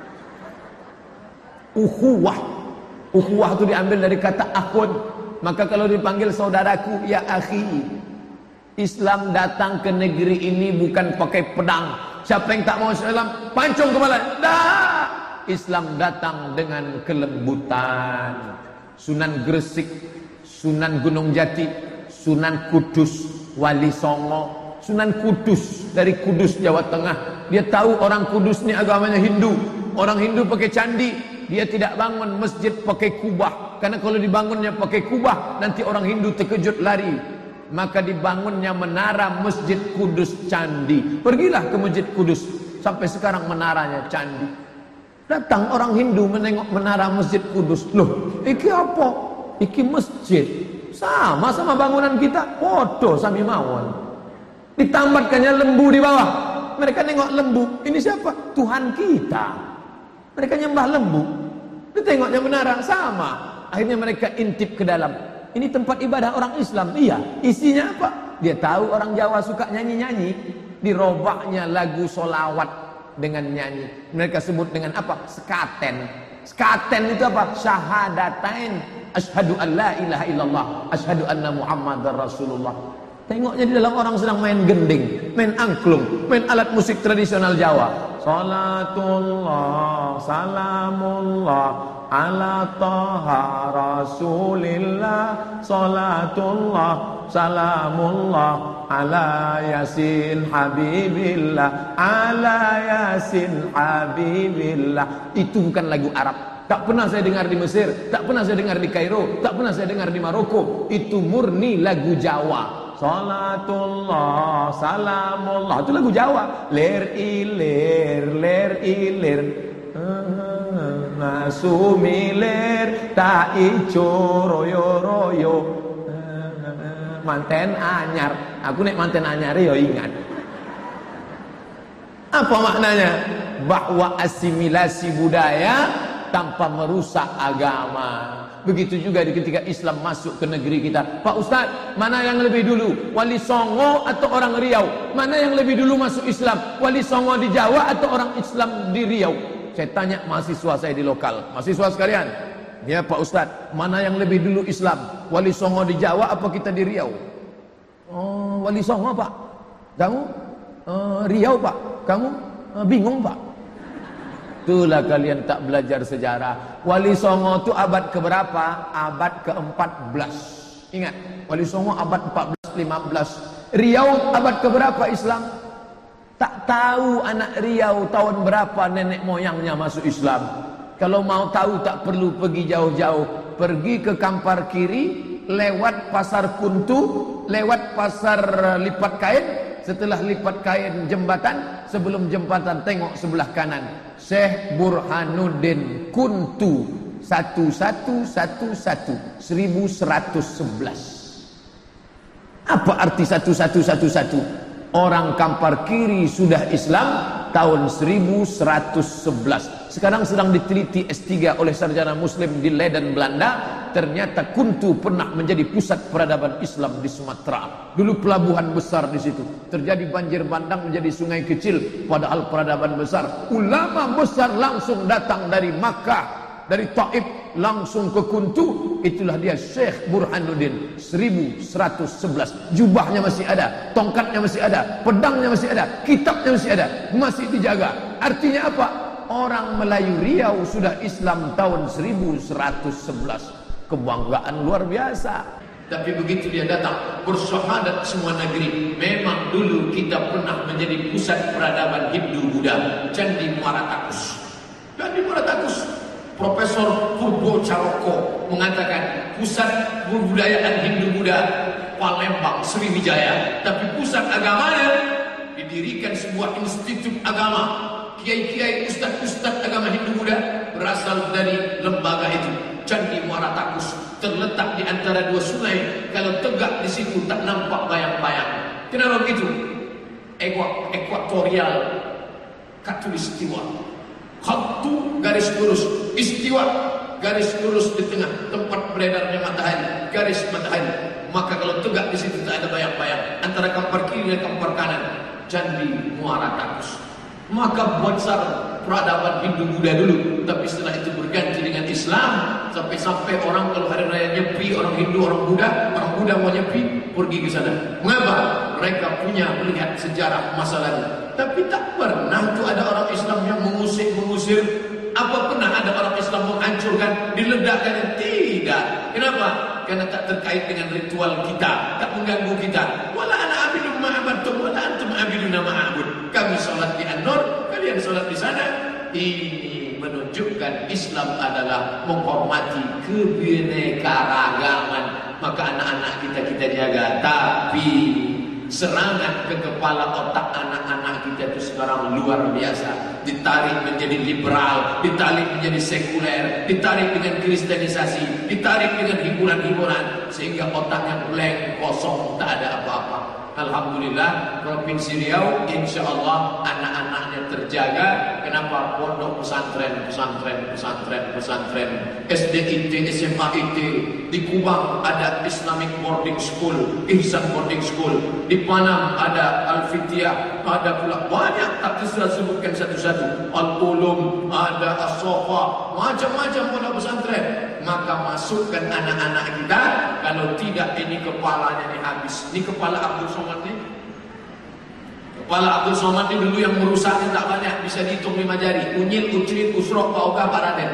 Ukhuwah. Ukhuwah itu diambil dari kata akhun. Maka kalau dipanggil saudaraku, ya akhi. Islam datang ke negeri ini bukan pakai pedang. Siapa yang tak mau Islam, pancung kepala. Dah. Islam datang dengan kelembutan. Sunan Gresik, Sunan Gunung Jati, Sunan Kudus, Wali Songo, Sunan Kudus dari Kudus Jawa Tengah. Dia tahu orang Kudus ini agamanya Hindu. Orang Hindu pakai candi. Dia tidak bangun masjid pakai kubah. Karena kalau dibangunnya pakai kubah, nanti orang Hindu terkejut lari. Maka dibangunnya menara Masjid Kudus Candi. Pergilah ke Masjid Kudus. Sampai sekarang menaranya candi. Datang orang Hindu menengok menara Masjid Kudus. Loh, iki apa? Iki masjid. Sama bangunan kita. Podo sami mawon. Ditambatkannya lembu di bawah. Mereka nengok lembu. Ini siapa? Tuhan kita. Mereka nyembah lembu. Ditengoknya menara. Sama. Akhirnya mereka intip ke dalam. Ini tempat ibadah orang Islam. Iya. Isinya apa? Dia tahu orang Jawa suka nyanyi-nyanyi. Dirobaknya lagu solawat dengan nyanyi. Mereka sebut dengan apa? Sekaten. Sekaten itu apa? Syahadatain. Asyhadu an la ilaha illallah, asyhadu anna Muhammadar Rasulullah. Tengoknya di dalam orang sedang main gending, main angklung, main alat musik tradisional Jawa. Salatullah, salamullah ala taha rasulillah. Salatullah, salamullah ala yasin habibillah. Ala yasin habibillah. Itu bukan lagu Arab. Tak pernah saya dengar di Mesir, tak pernah saya dengar di Kairo, tak pernah saya dengar di Maroko. Itu murni lagu Jawa. Salatullah, salamullah. Itu lagu Jawa. Ler ilir, ler ilir. Nasumilir, tak ijo royo royo. Manten anyar. Aku nek manten anyar ya ingat. Apa maknanya? Bahwa asimilasi budaya tanpa merusak agama. Begitu juga ketika Islam masuk ke negeri kita. Pak Ustaz, mana yang lebih dulu? Wali Songo atau orang Riau? Mana yang lebih dulu masuk Islam? Wali Songo di Jawa atau orang Islam di Riau? Saya tanya mahasiswa saya di lokal. Mahasiswa sekalian, Ya Pak Ustadz, mana yang lebih dulu Islam? Wali Songo di Jawa apa kita di Riau? Oh, Wali Songo Pak. Kamu Riau Pak. Kamu bingung Pak. Itulah kalian tak belajar sejarah. Wali Songo itu abad keberapa? Abad ke-14. Ingat, Wali Songo abad 14-15. Riau abad keberapa Islam? Tak tahu anak Riau tahun berapa nenek moyangnya masuk Islam. Kalau mau tahu tak perlu pergi jauh-jauh. Pergi ke Kampar Kiri, lewat pasar Kuntu, lewat pasar lipat kain. Setelah lipat kain jembatan, sebelum jembatan tengok sebelah kanan. Syekh Burhanuddin Kuntu 1111. Apa arti 1111? Orang Kampar Kiri sudah Islam tahun 1111. Sekarang sedang diteliti S3 oleh sarjana muslim di Leiden, Belanda. Ternyata Kuntu pernah menjadi pusat peradaban Islam di Sumatera. Dulu pelabuhan besar di situ. Terjadi banjir bandang menjadi sungai kecil, padahal peradaban besar. Ulama besar langsung datang dari Makkah, dari Taif langsung ke Kuntu. Itulah dia Syekh Burhanuddin 1111. Jubahnya masih ada, tongkatnya masih ada, pedangnya masih ada, kitabnya masih ada, masih dijaga. Artinya apa? Orang Melayu Riau sudah Islam tahun 1111. Kebanggaan luar biasa. Tapi begitu dia datang bersyahadat semua negeri. Memang dulu kita pernah menjadi pusat peradaban Hindu Buddha. Candi Muara Takus. Candi Muara Takus. Profesor Purbo Caroko mengatakan pusat kebudayaan Hindu Buddha Palembang Sriwijaya, tapi pusat agamanya didirikan sebuah institut agama. Kiai-kiai, ustaz-ustaz agama Hindu Buddha berasal dari lembaga itu. Candi Muara Takus terletak di antara dua sungai. Kalau tegak di situ tak nampak bayang-bayang. Kenapa begitu? Ekuatorial Katulistiwa. Khatu garis lurus, istiwa garis lurus di tengah tempat beredarnya matahari, garis matahari. Maka kalau tegak di situ tak ada bayang-bayang antara Kampar Kiri dan Kampar Kanan. Candi Muara Takus. Maka besar peradaban Hindu Buddha dulu, tapi setelah itu berganti dengan Islam. Sampai-sampai orang kalau hari raya Nyepi, orang Hindu, orang Buddha mau Nyepi, pergi ke sana. Mengapa? Mereka punya melihat sejarah masa lalu. Tapi tak pernah tu ada orang Islam yang mengusir. Apa pernah ada orang Islam menghancurkan, diledakkan? Tidak. Kenapa? Karena tak terkait dengan ritual kita, tak mengganggu kita. Wala ana abidu ma'abadtum wala antum abiduna ma'abud. Kami salat di An-Nur, kalian salat di sana. Ini menunjukkan Islam adalah menghormati kebinekaragaman. Maka anak-anak kita jaga. Tapi serangan ke kepala otak anak-anak kita itu sekarang luar biasa. Ditarik menjadi liberal, ditarik menjadi sekuler, ditarik dengan kristenisasi, ditarik dengan hiburan-hiburan, sehingga otaknya blank, kosong, tak ada apa-apa. Alhamdulillah, Provinsi Riau insya Allah anak-anaknya terjaga. Kenapa? Pondok pesantren, SDIT, SMAIT. Di Kubang ada Islamic Boarding School, Ihsan Boarding School. Di Panam ada Al-Fitiah, ada pula banyak, tak bisa sebutkan satu-satu. Al-Ulum, ada As-Sofa, macam-macam pondok pesantren. Maka masukkan anak-anak kita. Kalau tidak, ini kepalanya ini habis. Ini kepala Abdul Somad ni. Kepala Abdul Somad ni dulu yang merusaknya tak banyak, bisa dihitung 5 jari. Unyil, Ucrit, Usrok, Pak Oka, Pak Raden.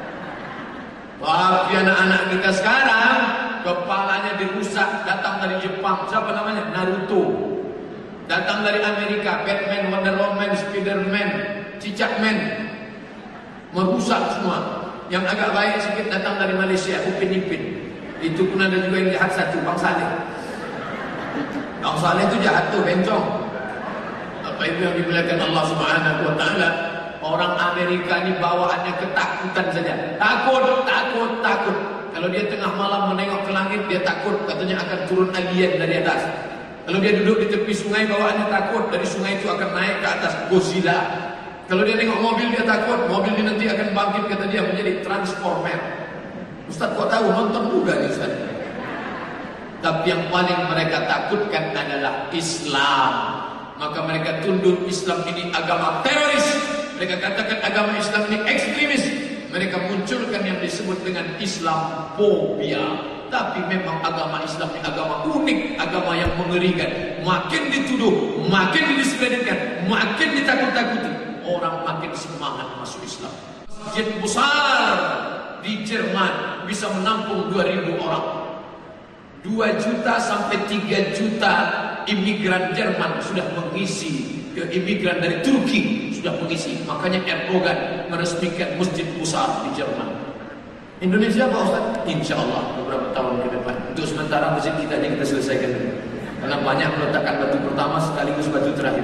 Tapi anak-anak kita sekarang kepalanya dirusak. Datang dari Jepang, siapa namanya? Naruto. Datang dari Amerika, Batman, Wonder Woman, Spiderman, Cicakman. Merusak semua. Yang agak baik sedikit datang dari Malaysia, Upin Ipin. Itu pun ada juga yang jahat satu, Bang Saleh. Bang Saleh itu jahat tuh, bencong. Apa itu yang dimuliakan Allah Subhanahu wa taala? Orang Amerika ini bawaannya ketakutan saja. Takut. Kalau dia tengah malam menengok ke langit, dia takut, katanya akan turun alien dari atas. Kalau dia duduk di tepi sungai, bawaannya takut, dari sungai itu akan naik ke atas Godzilla. Kalau dia tengok mobil, dia takut, mobil ini nanti akan bangkit, kata dia, menjadi transformer. Ustaz kok tahu? Nonton juga nih Ustaz. Tapi yang paling mereka takutkan adalah Islam. Maka mereka tunduk Islam ini agama teroris. Mereka katakan agama Islam ini ekstremis.
mereka munculkan yang disebut dengan Islamophobia. Tapi memang agama Islam ini agama unik, agama yang mengerikan. Makin dituduh, makin didiskreditkan, makin ditakut-takuti, orang makin semangat masuk Islam. Masjid besar di Jerman bisa menampung 2.000 orang. 2 juta sampai 3 juta imigran Jerman sudah mengisi, imigran dari Turki sudah mengisi. Makanya Erdogan meresmikan masjid besar di Jerman. Indonesia Pak Ustaz? Insya Allah beberapa tahun ke depan. Untuk sementara masjid kita aja kita selesaikan dulu. Karena banyak meletakkan batu pertama sekaligus batu terakhir.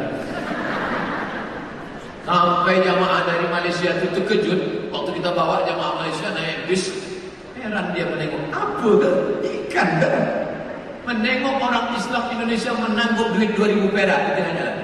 Sampai jamaah dari Malaysia itu terkejut waktu kita bawa jamaah Malaysia naik bis. Heran dia menengok apa kan? Ikan kan? Menengok orang Islam Indonesia menanggung duit 2.000 perak di tengah jalan.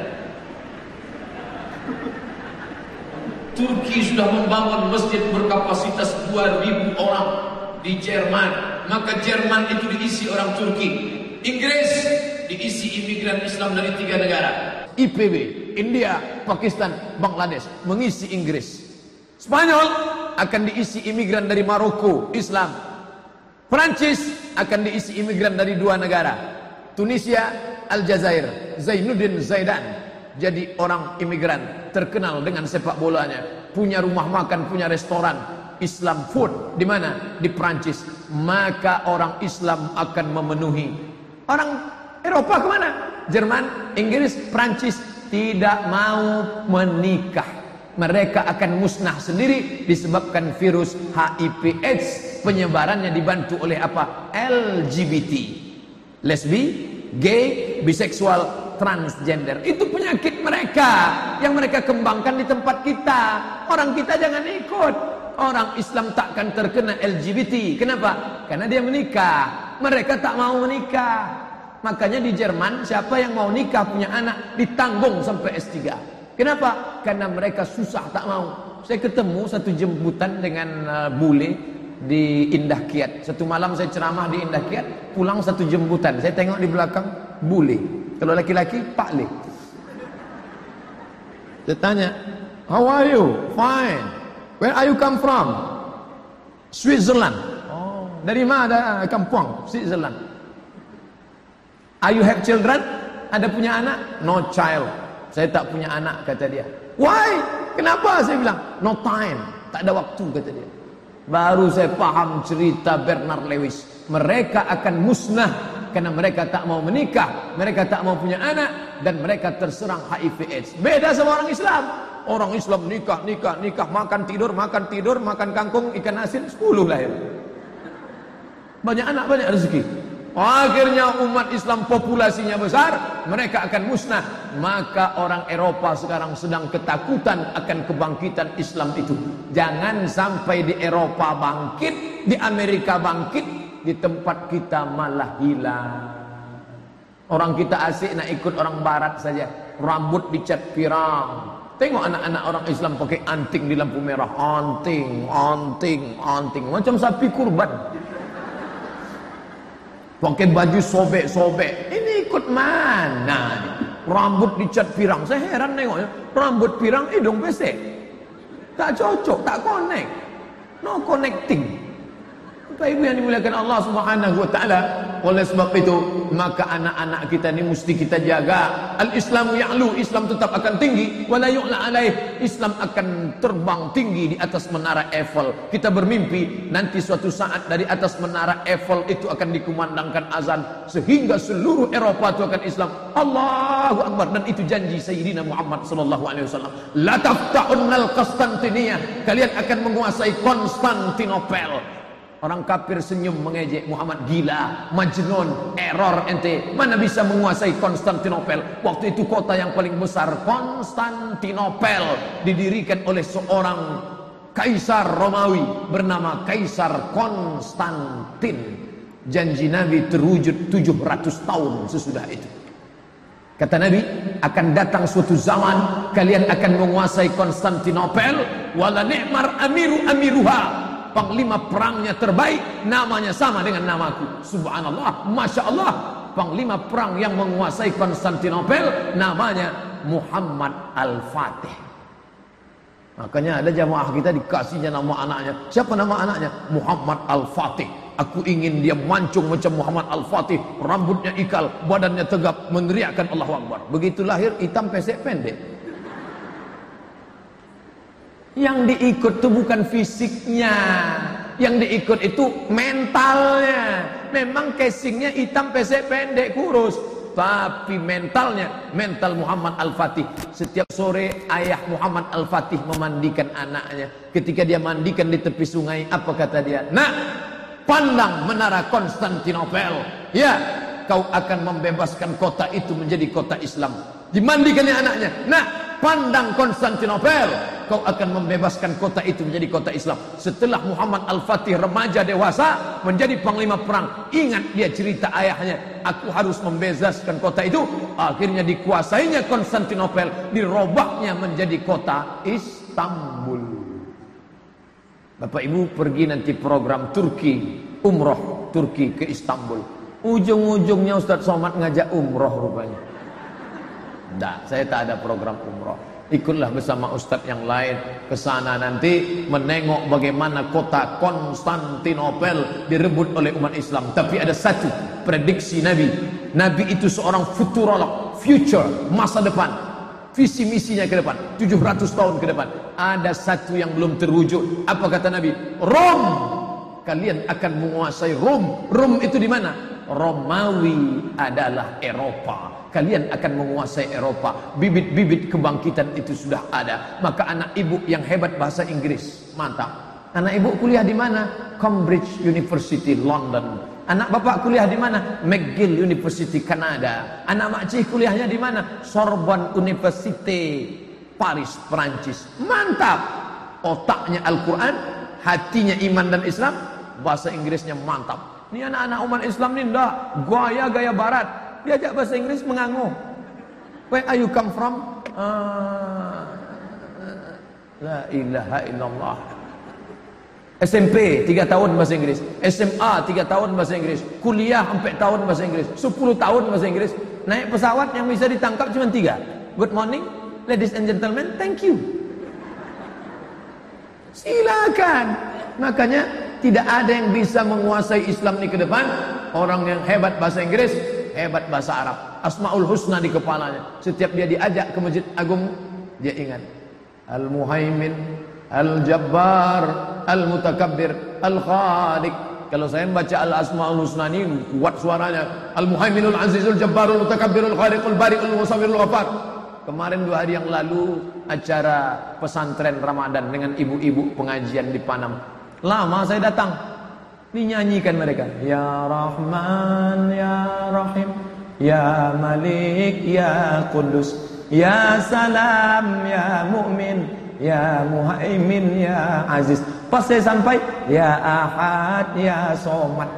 Turki sudah membangun masjid berkapasitas 2.000 orang di Jerman. Maka Jerman itu diisi orang Turki. Inggris diisi imigran Islam dari 3 negara. IPB, India, Pakistan, Bangladesh mengisi Inggris. Spanyol akan diisi imigran dari Maroko, Islam. Perancis akan diisi imigran dari 2 negara. Tunisia, Aljazair, Zainuddin Zaidan jadi orang imigran terkenal dengan sepak bolanya, punya rumah makan, punya restoran Islam food. Di mana? Di Perancis. Maka orang Islam akan memenuhi. Orang Eropa kemana? Jerman, Inggris, Perancis tidak mau menikah. Mereka akan musnah sendiri disebabkan virus HIV/AIDS. Penyebarannya dibantu oleh apa? LGBT, lesbi, gay, biseksual, transgender. Itu penyakit mereka yang mereka kembangkan di tempat kita. Orang kita jangan ikut. Orang Islam takkan terkena LGBT. Kenapa? Karena dia menikah. Mereka tak mau menikah. Makanya di Jerman siapa yang mau nikah punya anak ditanggung sampai S3. Kenapa? Karena mereka susah tak mau. Saya ketemu satu jemputan dengan bule di Indah Kiat. Satu malam saya ceramah di Indah Kiat, pulang satu jemputan. Saya tengok di belakang bule. Kalau laki-laki, Pak Le. Saya tanya, how are you? Fine. Where are you come from? Switzerland. Oh, dari mana kampung? Switzerland. Are you have children? Ada punya anak? No child. Saya tak punya anak, kata dia. Why? Kenapa? Saya bilang, no time. Tak ada waktu, kata dia. Baru saya paham cerita Bernard Lewis. Mereka akan musnah karena mereka tak mau menikah, mereka tak mau punya anak, dan mereka terserang HIV/AIDS. Beda sama orang Islam. Orang Islam nikah, makan tidur, makan kangkung, ikan asin, 10 lahir. Banyak anak, banyak rezeki. Akhirnya umat Islam populasinya besar, mereka akan musnah. Maka orang Eropa sekarang sedang ketakutan akan kebangkitan Islam itu. Jangan sampai di Eropa bangkit, di Amerika bangkit, di tempat kita malah hilang. Orang kita asik nak ikut orang barat saja. Rambut dicat pirang. Tengok anak-anak orang Islam pakai anting di lampu merah. Anting. Macam sapi kurban. Pakai baju sobek-sobek. Ini ikut mana? Rambut dicat pirang. Saya heran tengoknya. Rambut pirang, hidung pesek. Tak cocok, tak connect. No connecting. Bapak Ibu yang dimuliakan Allah Subhanahu wa taala. Oleh sebab itu, maka anak-anak kita ini mesti kita jaga. Al-Islamu ya'lu, Islam tetap akan tinggi, wala yu'la alaih. Islam akan terbang tinggi di atas menara Eiffel. Kita bermimpi nanti suatu saat dari atas menara Eiffel itu akan dikumandangkan azan sehingga seluruh Eropa itu akan Islam. Allahu Akbar. Dan itu janji Sayyidina Muhammad sallallahu alaihi wasallam. La tafta'unnal Konstantiniyah. Kalian akan menguasai Konstantinopel. Orang kafir senyum mengejek Muhammad, gila, majnun, error ente. Mana bisa menguasai Konstantinopel? Waktu itu kota yang paling besar, Konstantinopel, didirikan oleh seorang kaisar Romawi bernama Kaisar Konstantin. Janji Nabi terwujud 700 tahun sesudah itu. Kata Nabi, akan datang suatu zaman kalian akan menguasai Konstantinopel, wala ni'mar amiru amiruha. Panglima perangnya terbaik, namanya sama dengan namaku. Subhanallah, Masya Allah. Panglima perang yang menguasai Konstantinopel namanya Muhammad Al-Fatih.
Makanya ada jamaah kita dikasihnya nama anaknya. Siapa nama anaknya? Muhammad Al-Fatih. Aku ingin dia mancung macam Muhammad Al-Fatih, rambutnya ikal, badannya tegap, meneriakkan Allahu Akbar. Begitu lahir hitam pesek pendek. Yang diikut itu bukan fisiknya, yang diikut itu mentalnya. Memang casingnya hitam pesek pendek kurus, tapi mentalnya, mental Muhammad Al-Fatih. Setiap sore ayah Muhammad Al-Fatih memandikan anaknya. Ketika dia mandikan di tepi sungai, apa kata dia? Nak, pandang menara Konstantinopel. Ya, kau akan membebaskan kota itu menjadi kota Islam. Dimandikannya anaknya. Nak, pandang Konstantinopel. Kau akan membebaskan kota itu menjadi kota Islam. Setelah Muhammad Al-Fatih remaja dewasa, menjadi panglima perang. Ingat dia cerita ayahnya, aku harus membebaskan kota itu. Akhirnya dikuasainya Konstantinopel, dirobaknya menjadi kota Istanbul. Bapak Ibu pergi nanti program Turki, umroh Turki ke Istanbul. Ujung-ujungnya Ustaz Somad ngajak umroh rupanya. Tidak, saya tak ada program umroh. Ikutlah bersama ustaz yang lain ke sana nanti menengok bagaimana kota Konstantinopel direbut oleh umat Islam. Tapi ada satu prediksi Nabi. Nabi itu seorang futurolog, future, masa depan. Visi misinya ke depan, 700 tahun ke depan. Ada satu yang belum terwujud. Apa kata Nabi? Rom. Kalian akan menguasai Rom. Rom itu di mana? Romawi adalah Eropa. Kalian akan menguasai Eropa. Bibit-bibit kebangkitan itu sudah ada. Maka anak ibu yang hebat bahasa Inggris, mantap. Anak ibu kuliah di mana? Cambridge University, London. Anak bapak kuliah di mana? McGill University, Kanada. Anak makcik kuliahnya di mana? Sorbonne University, Paris, Perancis. Mantap. Otaknya Al-Quran, hatinya iman dan Islam, bahasa Inggrisnya mantap. Ini anak-anak umat Islam ini enggak gaya barat. Diajak bahasa Inggris menganguh. Where are you come from? La ilaha illallah. SMP 3 tahun bahasa Inggris, SMA 3 tahun bahasa Inggris, kuliah 4 tahun bahasa Inggris, 10 tahun bahasa Inggris. Naik pesawat yang bisa ditangkap cuma 3. Good morning, ladies and gentlemen, thank you. Silakan. Makanya tidak ada yang bisa menguasai Islam ini ke depan. Orang yang hebat bahasa Inggris, hebat bahasa Arab, Asmaul Husna di kepalanya. Setiap dia diajak ke Masjid Agung, dia ingat Al-Muhaimin, Al-Jabbar, Al-Mutakabbir, Al-Khaliq. Kalau saya membaca Al-Asmaul Husna ini kuat suaranya. Al-Muhaiminul Azizul Jabbarul Mutakabbirul Khaliqul Bari'ul Musawwirul Ghafar. Kemarin 2 hari yang lalu acara pesantren Ramadan dengan ibu-ibu pengajian di Panam. Lama saya datang, dinyanyikan mereka. Ya Rahman, Ya Rahim, Ya Malik, Ya Qudus, Ya Salam, Ya Mu'min, Ya Muhaimin, Ya Aziz. Pas saya sampai, Ya Ahad, Ya Somad.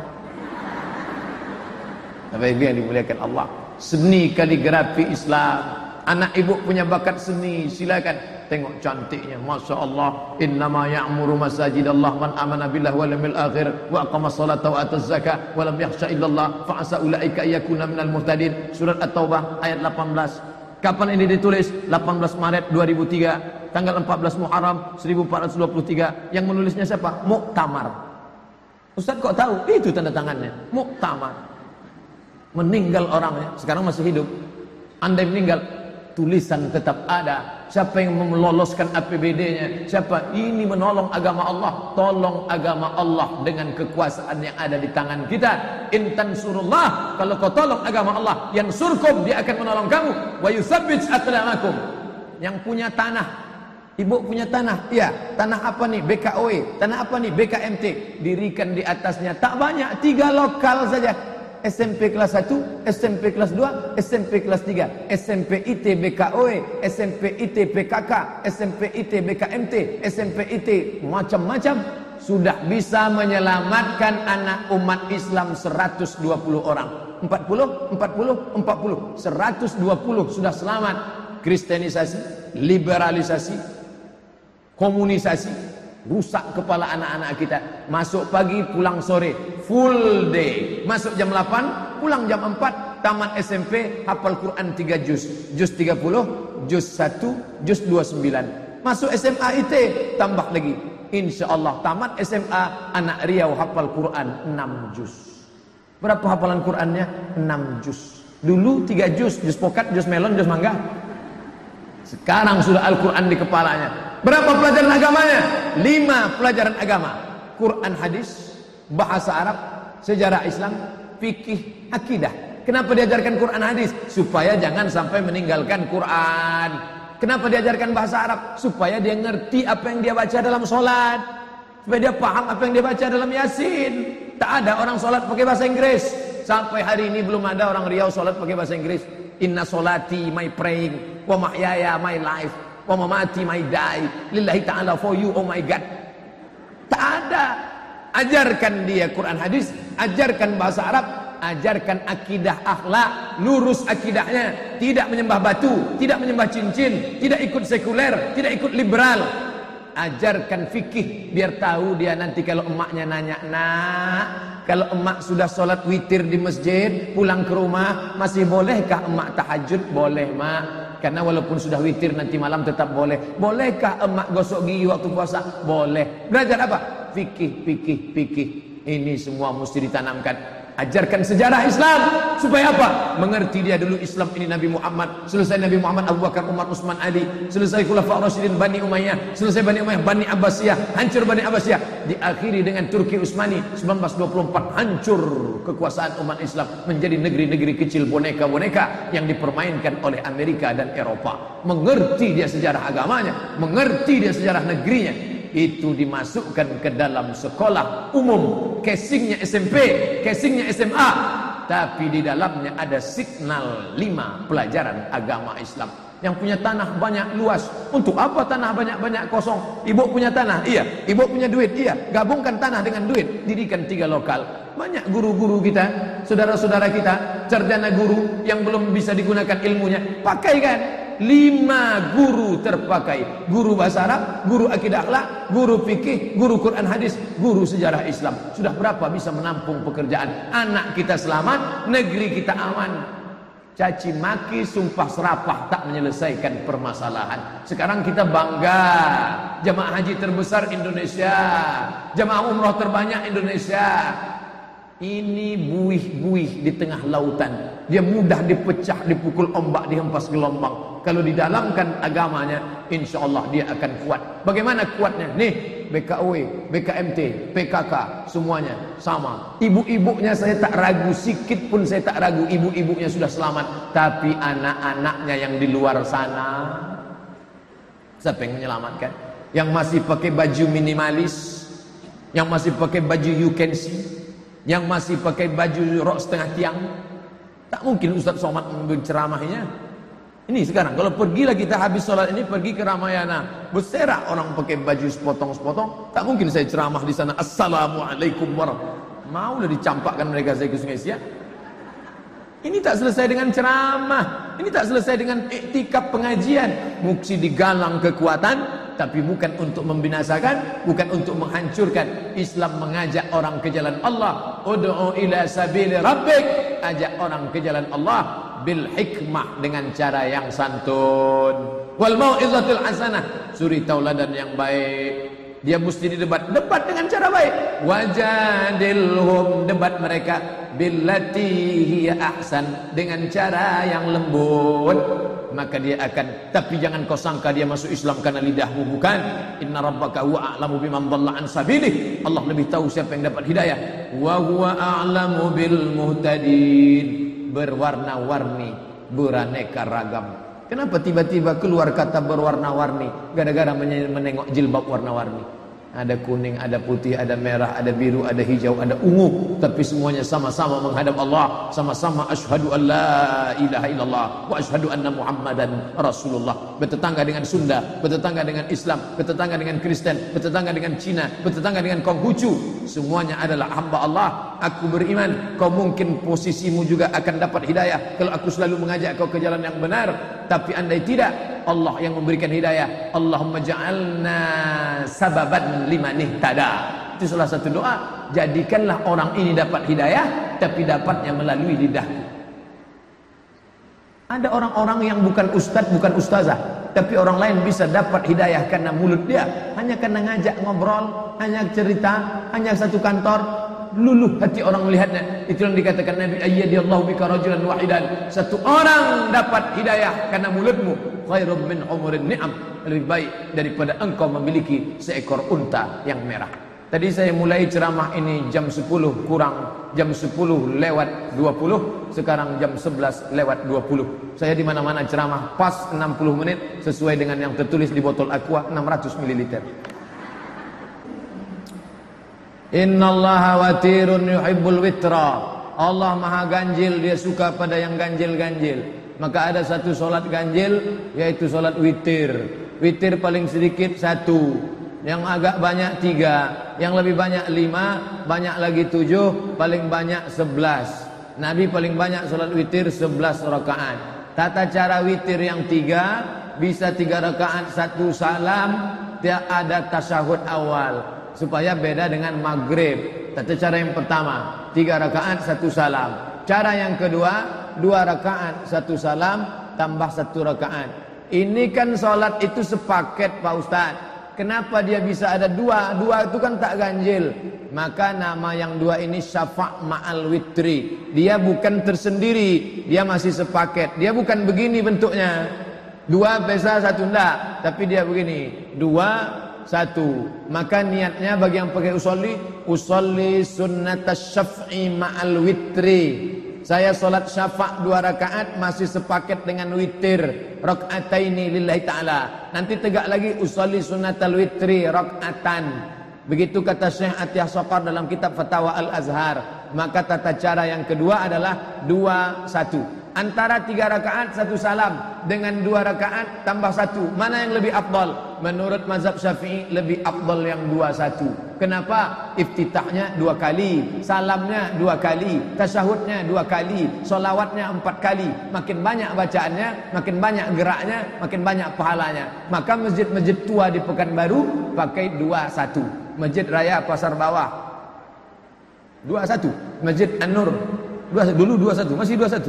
Bapak Ibu yang dimuliakan Allah, seni kaligrafi Islam. Anak ibu punya bakat seni, silakan. Tengok cantiknya, Masya Allah. Innama ya'muru masajidallah man amana billah wal yawmil akhir wa aqama salata wa ata zakah wa lam yakhsha illallah fa asa ulaika yakuna minal muhtadin. Surat At-Taubah ayat 18. Kapan ini ditulis? 18 Maret 2003, tanggal 14 Muharram 1423. Yang menulisnya siapa? Muktamar. Ustaz kok tahu? Itu tanda tangannya, Muktamar. Meninggal orangnya, sekarang masih hidup. Andai meninggal, tulisan tetap ada. Siapa yang meloloskan APBD-nya? Siapa? Ini menolong agama Allah. Tolong agama Allah dengan kekuasaan yang ada di tangan kita. In tansurullah, kalau kau tolong agama Allah, yansurkum, dia akan menolong kamu. Wa yutsabbit aqdamakum. Yang punya tanah, ibu punya tanah, iya. Tanah apa nih? BKOE. Tanah apa nih? BKMT. Dirikan di atasnya. Tak banyak, 3 lokal saja. SMP kelas 1, SMP kelas 2, SMP kelas 3, SMP IT BKOE, SMP IT PKK, SMP IT BKMT, SMP IT macam-macam. Sudah bisa menyelamatkan anak umat Islam 120 orang. 40, 40, 40, 120 sudah selamat. Kristenisasi, liberalisasi, komunisasi, rusak kepala anak-anak kita. Masuk pagi, pulang sore, full day. Masuk jam 8, pulang jam 4. Tamat SMP, hafal Quran 3 juz. Juz 30, juz 1, juz 29. Masuk SMA IT, tambah lagi. Insya Allah tamat SMA, anak Riau hafal Quran 6 juz. Berapa hafalan Qurannya? 6 juz. Dulu 3 juz, juz pokat, juz melon, juz mangga. Sekarang sudah Al-Quran di kepalanya. Berapa pelajaran agamanya? 5 pelajaran agama. Quran, hadis, bahasa Arab, sejarah Islam, fikih, akidah. Kenapa diajarkan Quran hadis? Supaya jangan sampai meninggalkan Quran. Kenapa diajarkan bahasa Arab? Supaya dia ngerti apa yang dia baca dalam sholat. Supaya dia paham apa yang dia baca dalam Yasin. Tak ada orang sholat pakai bahasa Inggris. Sampai hari ini belum ada orang Riau sholat pakai bahasa Inggris. Inna sholati, my praying, wa mahyaya, my life, wa mamati, my die, lillahi ta'ala, for you, oh my God. Tak ada. Ajarkan dia Quran hadis, ajarkan bahasa Arab, ajarkan akidah akhlak, lurus akidahnya, tidak menyembah batu, tidak menyembah cincin, tidak ikut sekuler, tidak ikut liberal. Ajarkan fikih biar tahu dia nanti kalau emaknya nanya, "Nak, kalau emak sudah sholat witir di masjid, pulang ke rumah, masih bolehkah emak tahajud?" "Boleh, Mak. Karena walaupun sudah witir nanti malam tetap boleh." "Bolehkah emak gosok gigi waktu puasa?" "Boleh." Belajar apa? Fikih. Ini semua mesti ditanamkan. Ajarkan sejarah Islam supaya apa? Mengerti dia dulu Islam ini Nabi Muhammad, selesai Nabi Muhammad Abu Bakar, Umar, Utsman, Ali, selesai Khulafaur Rasyidin Bani Umayyah, selesai Bani Umayyah, Bani Abbasiyah, hancur Bani Abbasiyah, diakhiri dengan Turki Utsmani 1924, hancur kekuasaan umat Islam menjadi negeri-negeri kecil boneka-boneka yang dipermainkan oleh Amerika dan Eropa. Mengerti dia sejarah agamanya, mengerti dia sejarah negerinya, itu dimasukkan ke dalam sekolah umum, casingnya SMP, casingnya SMA, tapi di dalamnya ada signal 5 pelajaran agama Islam. Yang punya tanah banyak luas, untuk apa tanah banyak-banyak kosong? Ibu punya tanah, iya. Ibu punya duit, iya. Gabungkan tanah dengan duit, dirikan 3 lokal. Banyak guru-guru kita, saudara-saudara kita, sarjana guru yang belum bisa digunakan ilmunya, pakaikan. 5 guru terpakai. Guru bahasa Arab, guru akidah akhlak, guru fikih, guru Quran hadis, guru sejarah Islam. Sudah berapa bisa menampung pekerjaan? Anak kita selamat, negeri kita aman. Caci maki, sumpah serapah tak menyelesaikan permasalahan. Sekarang kita bangga, jamaah haji terbesar Indonesia, jamaah umroh terbanyak Indonesia. Ini buih-buih di tengah lautan. Dia mudah dipecah, dipukul ombak, dihempas gelombang. Kalau didalamkan agamanya, insya Allah dia akan kuat. Bagaimana kuatnya? Nih, BKW, BKMT, PKK, semuanya sama. Ibu-ibunya saya tak ragu, sikit pun saya tak ragu. Ibu-ibunya sudah selamat. Tapi anak-anaknya yang di luar sana, siapa yang menyelamatkan? Yang masih pakai baju minimalis, yang masih pakai baju you can see, yang masih pakai baju rok setengah tiang. Tak mungkin Ustaz Somad mengambil ceramahnya. Ini sekarang kalau pergilah kita habis sholat ini pergi ke Ramayana, berserak orang pakai baju sepotong-sepotong, tak mungkin saya ceramah di sana Assalamualaikum warahmatullahi. Maulah dicampakkan mereka saya ke Sungai Siak. Ini tak selesai dengan ceramah, ini tak selesai dengan iktikaf pengajian. Mesti digalang kekuatan, tapi bukan untuk membinasakan, bukan untuk menghancurkan. Islam mengajak orang ke jalan Allah. Ud'u ila sabili rabbik, ajak orang ke jalan Allah bil hikmah, dengan cara yang santun, wal mau'izatil hasanah, suri tauladan yang baik. Dia mesti didebat, debat dengan cara baik. Wajadilhum, debat mereka billati hiya ahsan, dengan cara yang lembut. Maka dia akan, tapi jangan kau sangka dia masuk Islam karena lidahmu, bukan. Inna rabbaka huwa a'lamu biman dhalla an sabilih. Allah lebih tahu siapa yang dapat hidayah. Wa huwa a'lamu bil muhtadin. Berwarna-warni, beraneka ragam. Kenapa tiba-tiba keluar kata berwarna-warni? Gara-gara menengok jilbab warna-warni. Ada kuning, ada putih, ada merah, ada biru, ada hijau, ada ungu, tapi semuanya sama-sama menghadap Allah, sama-sama asyhadu an la ilaha illallah wa asyhadu anna Muhammadan Rasulullah. Bertetangga dengan Sunda, bertetangga dengan Islam, bertetangga dengan Kristen, bertetangga dengan Cina, bertetangga dengan Konghucu, semuanya adalah hamba Allah. Aku beriman kau mungkin posisimu juga akan dapat hidayah kalau aku selalu mengajak kau ke jalan yang benar. Tapi andai tidak, Allah yang memberikan hidayah. Allahumma ja'alna sababan liman ihtada. Itu salah satu doa. Jadikanlah orang ini dapat hidayah, tapi dapatnya melalui lidahku. Ada orang-orang yang bukan ustaz, bukan ustazah, Tapi orang lain bisa dapat hidayah karena mulut dia, hanya karena ngajak ngobrol, hanya cerita, hanya satu kantor. Luluh hati orang melihatnya. Itu yang dikatakan Nabi, ayyadillahu bika rajulan wahidan. Satu orang dapat hidayah karena mulutmu, khairum min umurin ni'am. Lebih baik daripada engkau memiliki seekor unta yang merah. Tadi saya mulai ceramah ini jam 10 kurang, jam 10 lewat 20, sekarang jam 11 lewat 20. Saya di mana-mana ceramah pas 60 menit sesuai dengan yang tertulis di botol aqua 600 ml. Innallaha watirun yuhibbul witra. Allah maha ganjil, dia suka pada yang ganjil-ganjil. Maka ada satu solat ganjil, yaitu solat witir. Witir paling sedikit 1, yang agak banyak 3, yang lebih banyak 5, banyak lagi 7, paling banyak 11. Nabi paling banyak solat witir 11 rakaat. Tata cara witir yang 3, bisa 3 rakaat 1 salam, tidak ada tasyahud awal. Supaya beda dengan maghrib. Tata cara yang pertama 3 rakaat 1 salam. Cara yang kedua 2 rakaat 1 salam tambah 1 rakaat. Ini kan solat itu sepaket Pak Ustaz. Kenapa dia bisa ada 2? 2 itu kan tak ganjil. Maka nama yang 2 ini syafa' ma'al witri. Dia bukan tersendiri, dia masih sepaket. Dia bukan begini bentuknya 2 pesa 1 enggak, tapi dia begini 2 1. Maka niatnya bagi yang pakai usolli sunnatas syaf'i ma'al witri. Saya solat syafa' 2 rakaat masih sepaket dengan witir, raka'ataini lillahi ta'ala. Nanti tegak lagi usolli sunnatal witri raka'atan. Begitu kata Syekh Atiyah Saqar dalam kitab Fatawa Al-Azhar. Maka tata cara yang kedua adalah 2-1. Antara 3 rakaat 1 salam dengan 2 rakaat tambah 1, mana yang lebih afdal? Menurut mazhab Syafi'i lebih afdal yang 2-1. Kenapa? Iftitahnya 2 kali, salamnya 2 kali, tasyahudnya 2 kali, solawatnya 4 kali. Makin banyak bacaannya, makin banyak geraknya, makin banyak pahalanya. Maka masjid-masjid tua di Pekanbaru pakai 2-1. Masjid Raya Pasar Bawah 2-1. Masjid An-Nur 2-1. Dulu 2-1, masih 2-1.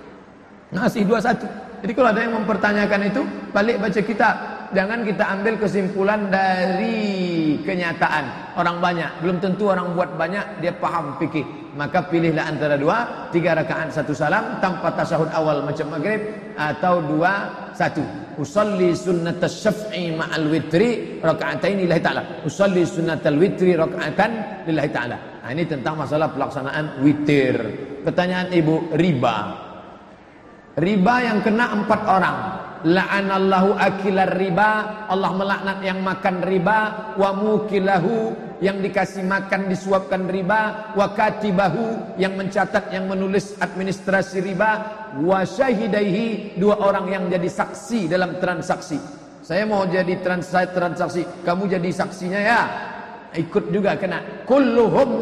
Ngasih 2-1. Jadi kalau ada yang mempertanyakan itu, balik baca kitab. Jangan kita ambil kesimpulan dari kenyataan. Orang banyak, belum tentu orang buat banyak dia paham fikih. Maka pilihlah antara 2, 3 rakaat 1 salam tanpa tasyahud awal macam maghrib, atau 2-1. Usolli sunnatas syaf'i ma'al witri raka'atain lillahi ta'ala. Usolli sunnatal witri raka'atan lillahi ta'ala. Nah, ini tentang masalah pelaksanaan witir. Pertanyaan Ibu, riba. Riba yang kena 4 orang. La'anallahu akilar riba. Allah melaknat yang makan riba. Wa mukilahu, yang dikasih makan disuapkan riba. Wa katibahu, yang mencatat, yang menulis administrasi riba. Wa syahidaihi, 2 orang yang jadi saksi dalam transaksi. Saya mau jadi transaksi, kamu jadi saksinya ya, ikut juga kena. Kulluhum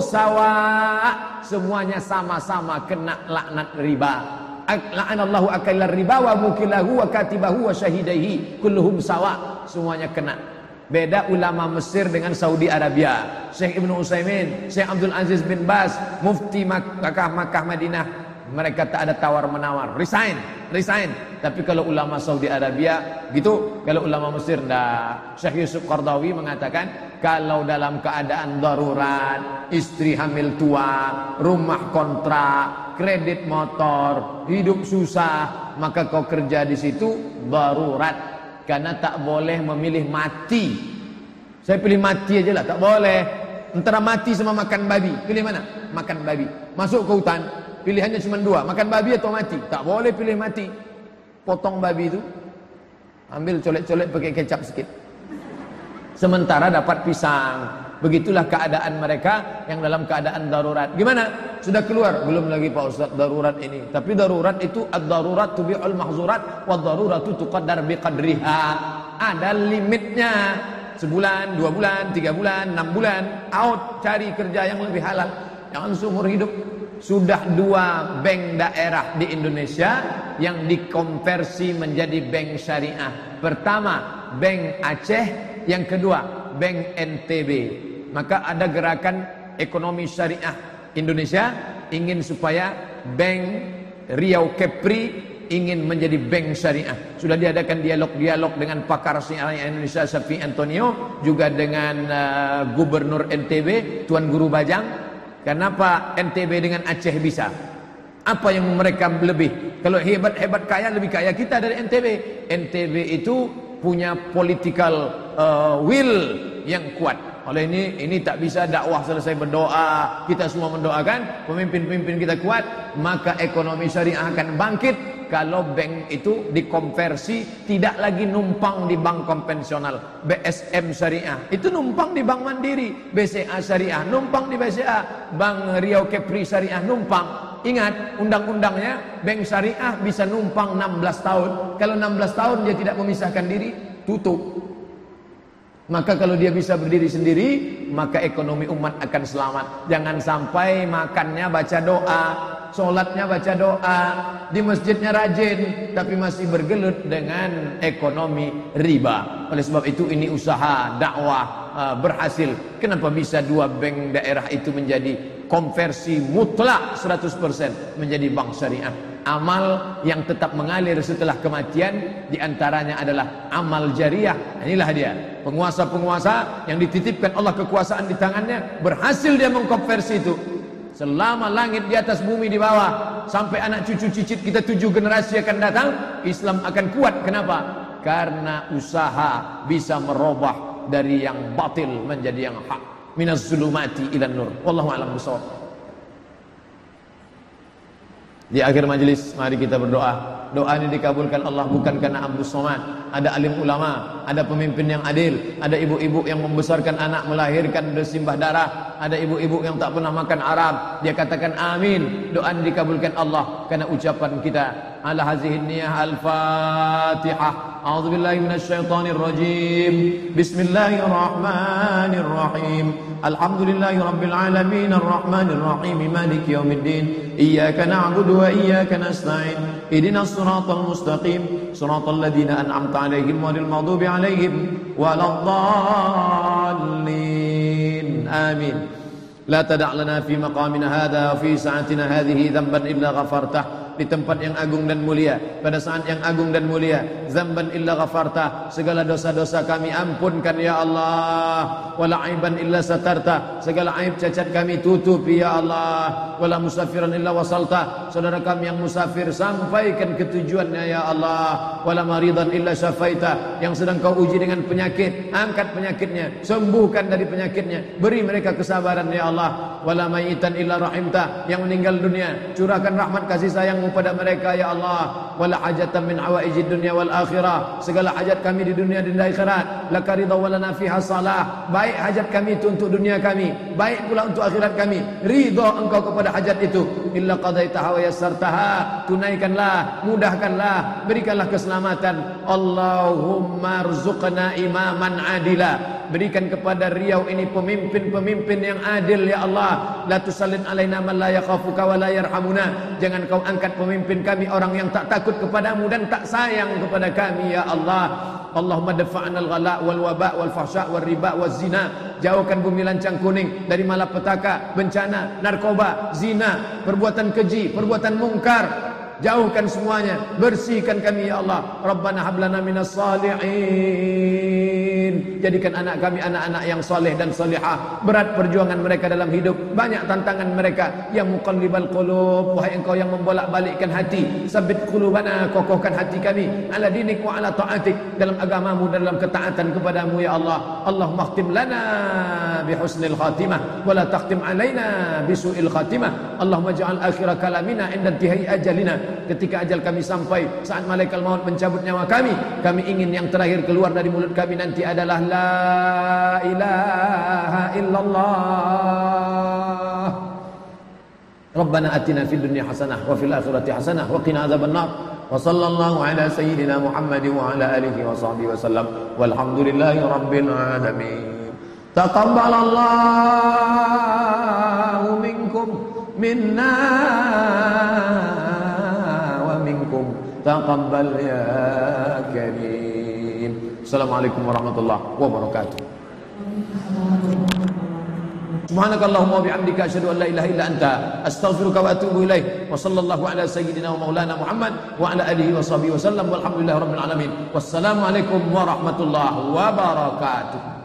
sawa, semuanya sama-sama kena laknat riba. La'anallahu akailar riba wa mukilahu wa katibahu wa syahidaihi kulluhum sawa, semuanya kena. Beda ulama Mesir dengan Saudi Arabia. Syekh Ibnu Utsaimin, Syekh Abdul Aziz bin Baz, mufti Makkah Madinah, mereka tak ada tawar-menawar, resign. Tapi kalau ulama Saudi Arabia gitu, kalau ulama Mesir ndak. Syekh Yusuf Qardawi mengatakan, kalau dalam keadaan darurat, istri hamil tua, rumah kontrak, kredit motor, hidup susah, maka kau kerja di situ darurat. Karena tak boleh memilih mati. Saya pilih mati aja lah, tak boleh. Antara mati sama makan babi, pilih mana? Makan babi. Masuk ke hutan, pilihannya cuma 2, makan babi atau mati. Tak boleh pilih mati. Potong babi itu, ambil colek-colek pakai kecap sedikit. Sementara dapat pisang. Begitulah keadaan mereka yang dalam keadaan darurat. Gimana? Sudah keluar? Belum lagi Pak Ustaz darurat ini. Tapi darurat itu ad-darurat tubi'ul mahzurat wa daruratu tuqaddar biqadriha. Ada limitnya. Sebulan, 2 bulan, 3 bulan, 6 bulan. Out, cari kerja yang lebih halal. Jangan seumur hidup. Sudah 2 bank daerah di Indonesia yang dikonversi menjadi bank syariah. Pertama, Bank Aceh. Yang kedua, Bank NTB. Maka ada gerakan ekonomi syariah Indonesia ingin supaya Bank Riau Kepri ingin menjadi bank syariah. Sudah diadakan dialog-dialog dengan pakar syariah Indonesia Syafi'i Antonio, juga dengan Gubernur NTB Tuan Guru Bajang. Kenapa NTB dengan Aceh bisa? Apa yang mereka lebih? Kalau hebat-hebat kaya, lebih kaya kita dari NTB. NTB itu punya political will yang kuat. Oleh ini tak bisa dakwah selesai berdoa, kita semua mendoakan, pemimpin-pemimpin kita kuat, maka ekonomi syariah akan bangkit. Kalau bank itu dikonversi, tidak lagi numpang di bank konvensional. BSM syariah itu numpang di bank Mandiri, BCA syariah numpang di BCA, Bank Riau Kepri syariah numpang. Ingat, undang-undangnya bank syariah bisa numpang 16 tahun. Kalau 16 tahun dia tidak memisahkan diri, tutup. Maka kalau dia bisa berdiri sendiri, maka ekonomi umat akan selamat. Jangan sampai makannya baca doa, sholatnya baca doa, di masjidnya rajin, tapi masih bergelut dengan ekonomi riba. Oleh sebab itu ini usaha dakwah berhasil. Kenapa bisa dua bank daerah itu menjadi konversi mutlak 100% menjadi bank syariah? Amal yang tetap mengalir setelah kematian diantaranya adalah amal jariah. Inilah dia, penguasa-penguasa yang dititipkan Allah kekuasaan di tangannya, berhasil dia mengkonversi itu. Selama langit di atas, bumi di bawah, sampai anak cucu cicit kita 7 generasi akan datang, Islam akan kuat. Kenapa? Karena usaha bisa merubah dari yang batil menjadi yang hak. Minaz zulumati ilan nur. Wallahu a'lam bishawab. Di akhir majelis, mari kita berdoa. Doa ini dikabulkan Allah bukan karena Abdul Somad. Ada alim ulama, ada pemimpin yang adil, ada ibu-ibu yang membesarkan anak, melahirkan bersimbah darah, ada ibu-ibu yang tak pernah makan Arab. Dia katakan amin. Doa ini dikabulkan Allah karena ucapan kita. Ala hazihin niyah al-Fatihah. A'udzubillahi minasyaitonir rajim. Bismillahirrahmanirrahim. Alhamdulillahi rabbil alamin arrahmanir rahim maliki yaumiddin. Iyyaka na'budu wa iyyaka nasta'in. Ihdinas siratal mustaqim, siratal ladzina an'amta 'alaihim ghairil maghdubi 'alaihim waladdallin. Amin. La tada' lana fi maqamina hadha wa fi sa'atina hadhihi dhanban illa ghafartah. Di tempat yang agung dan mulia, pada saat yang agung dan mulia, zamban illa ghafarta, segala dosa-dosa kami ampunkan ya Allah. Wala aiban illa satarta, segala aib cacat kami tutupi ya Allah. Wala musafiran illa wasalta, saudara kami yang musafir sampaikan ke tujuannya ya Allah. Wala maridan illa syafaita, yang sedang kau uji dengan penyakit, angkat penyakitnya, sembuhkan dari penyakitnya, beri mereka kesabaran ya Allah. Wala mayitan illa rahimta, yang meninggal dunia, curahkan rahmat kasih sayangmu pada mereka ya Allah. Wala hajatan min hawaijid dunya wal akhirah, segala hajat kami di dunia dan di akhirat. Laka ridha wa lana fiha salah, baik hajat kami itu untuk dunia kami, baik pula untuk akhirat kami. Ridha engkau kepada hajat itu. Illa qadaitaha wa yassartaha, tunaikanlah, mudahkanlah, berikanlah keselamatan. Allahumma rzuqna imaman adila, berikan kepada Riau ini pemimpin-pemimpin yang adil ya Allah. La tusallin alaina man la yakhafuka wa la yarhamuna, jangan kau angkat pemimpin kami orang yang tak takut kepadamu dan tak sayang kepada kami ya Allah. Allahumma dafa'na al-ghala wal waba wal fahsya wal riba wal zina, jauhkan bumi lancang kuning dari malapetaka, bencana, narkoba, zina, perbuatan keji, perbuatan mungkar. Jauhkan semuanya, bersihkan kami ya Allah. Rabbana hablana minas salihin, jadikan anak kami anak-anak yang soleh dan solehah. Berat perjuangan mereka dalam hidup, banyak tantangan mereka. Ya muqallibal qulub, wahai engkau yang membolak-balikkan hati, sabit qulubana, kokohkan hati kami ala dinik wa ala ta'atik, dalam agamamu, dalam ketaatan kepadamu ya Allah. Allahumma khtim lana bihusnil khatimah wa la takhtim alaina bisu'il khatimah. Allahumma ja'al akhira kalamina inda intihai ajalina, ketika ajal kami sampai, saat malaikat maut mencabut nyawa kami ingin yang terakhir keluar dari mulut kami nanti adalah la ilaha illallah. Rabbana atina fid dunya hasanah wa fil akhirati hasanah wa qina adzabannar. Wa sallallahu ala sayyidina Muhammad wa ala alihi wa sahbihi wa sallam. Walhamdulillahi rabbil alamin. Taqabbalallahu minkum minna minkum taqabbal ya karim. Assalamualaikum warahmatullahi wabarakatuh. Subhanakallahumma wa bihamdika asyhadu an la ilaha illa anta astaghfiruka wa atubu ilaik. Wa sallallahu ala sayyidina wa maulana Muhammad wa ala alihi wa sahbihi wasallam walhamdulillahirabbil alamin. Wassalamu alaikum warahmatullahi wabarakatuh.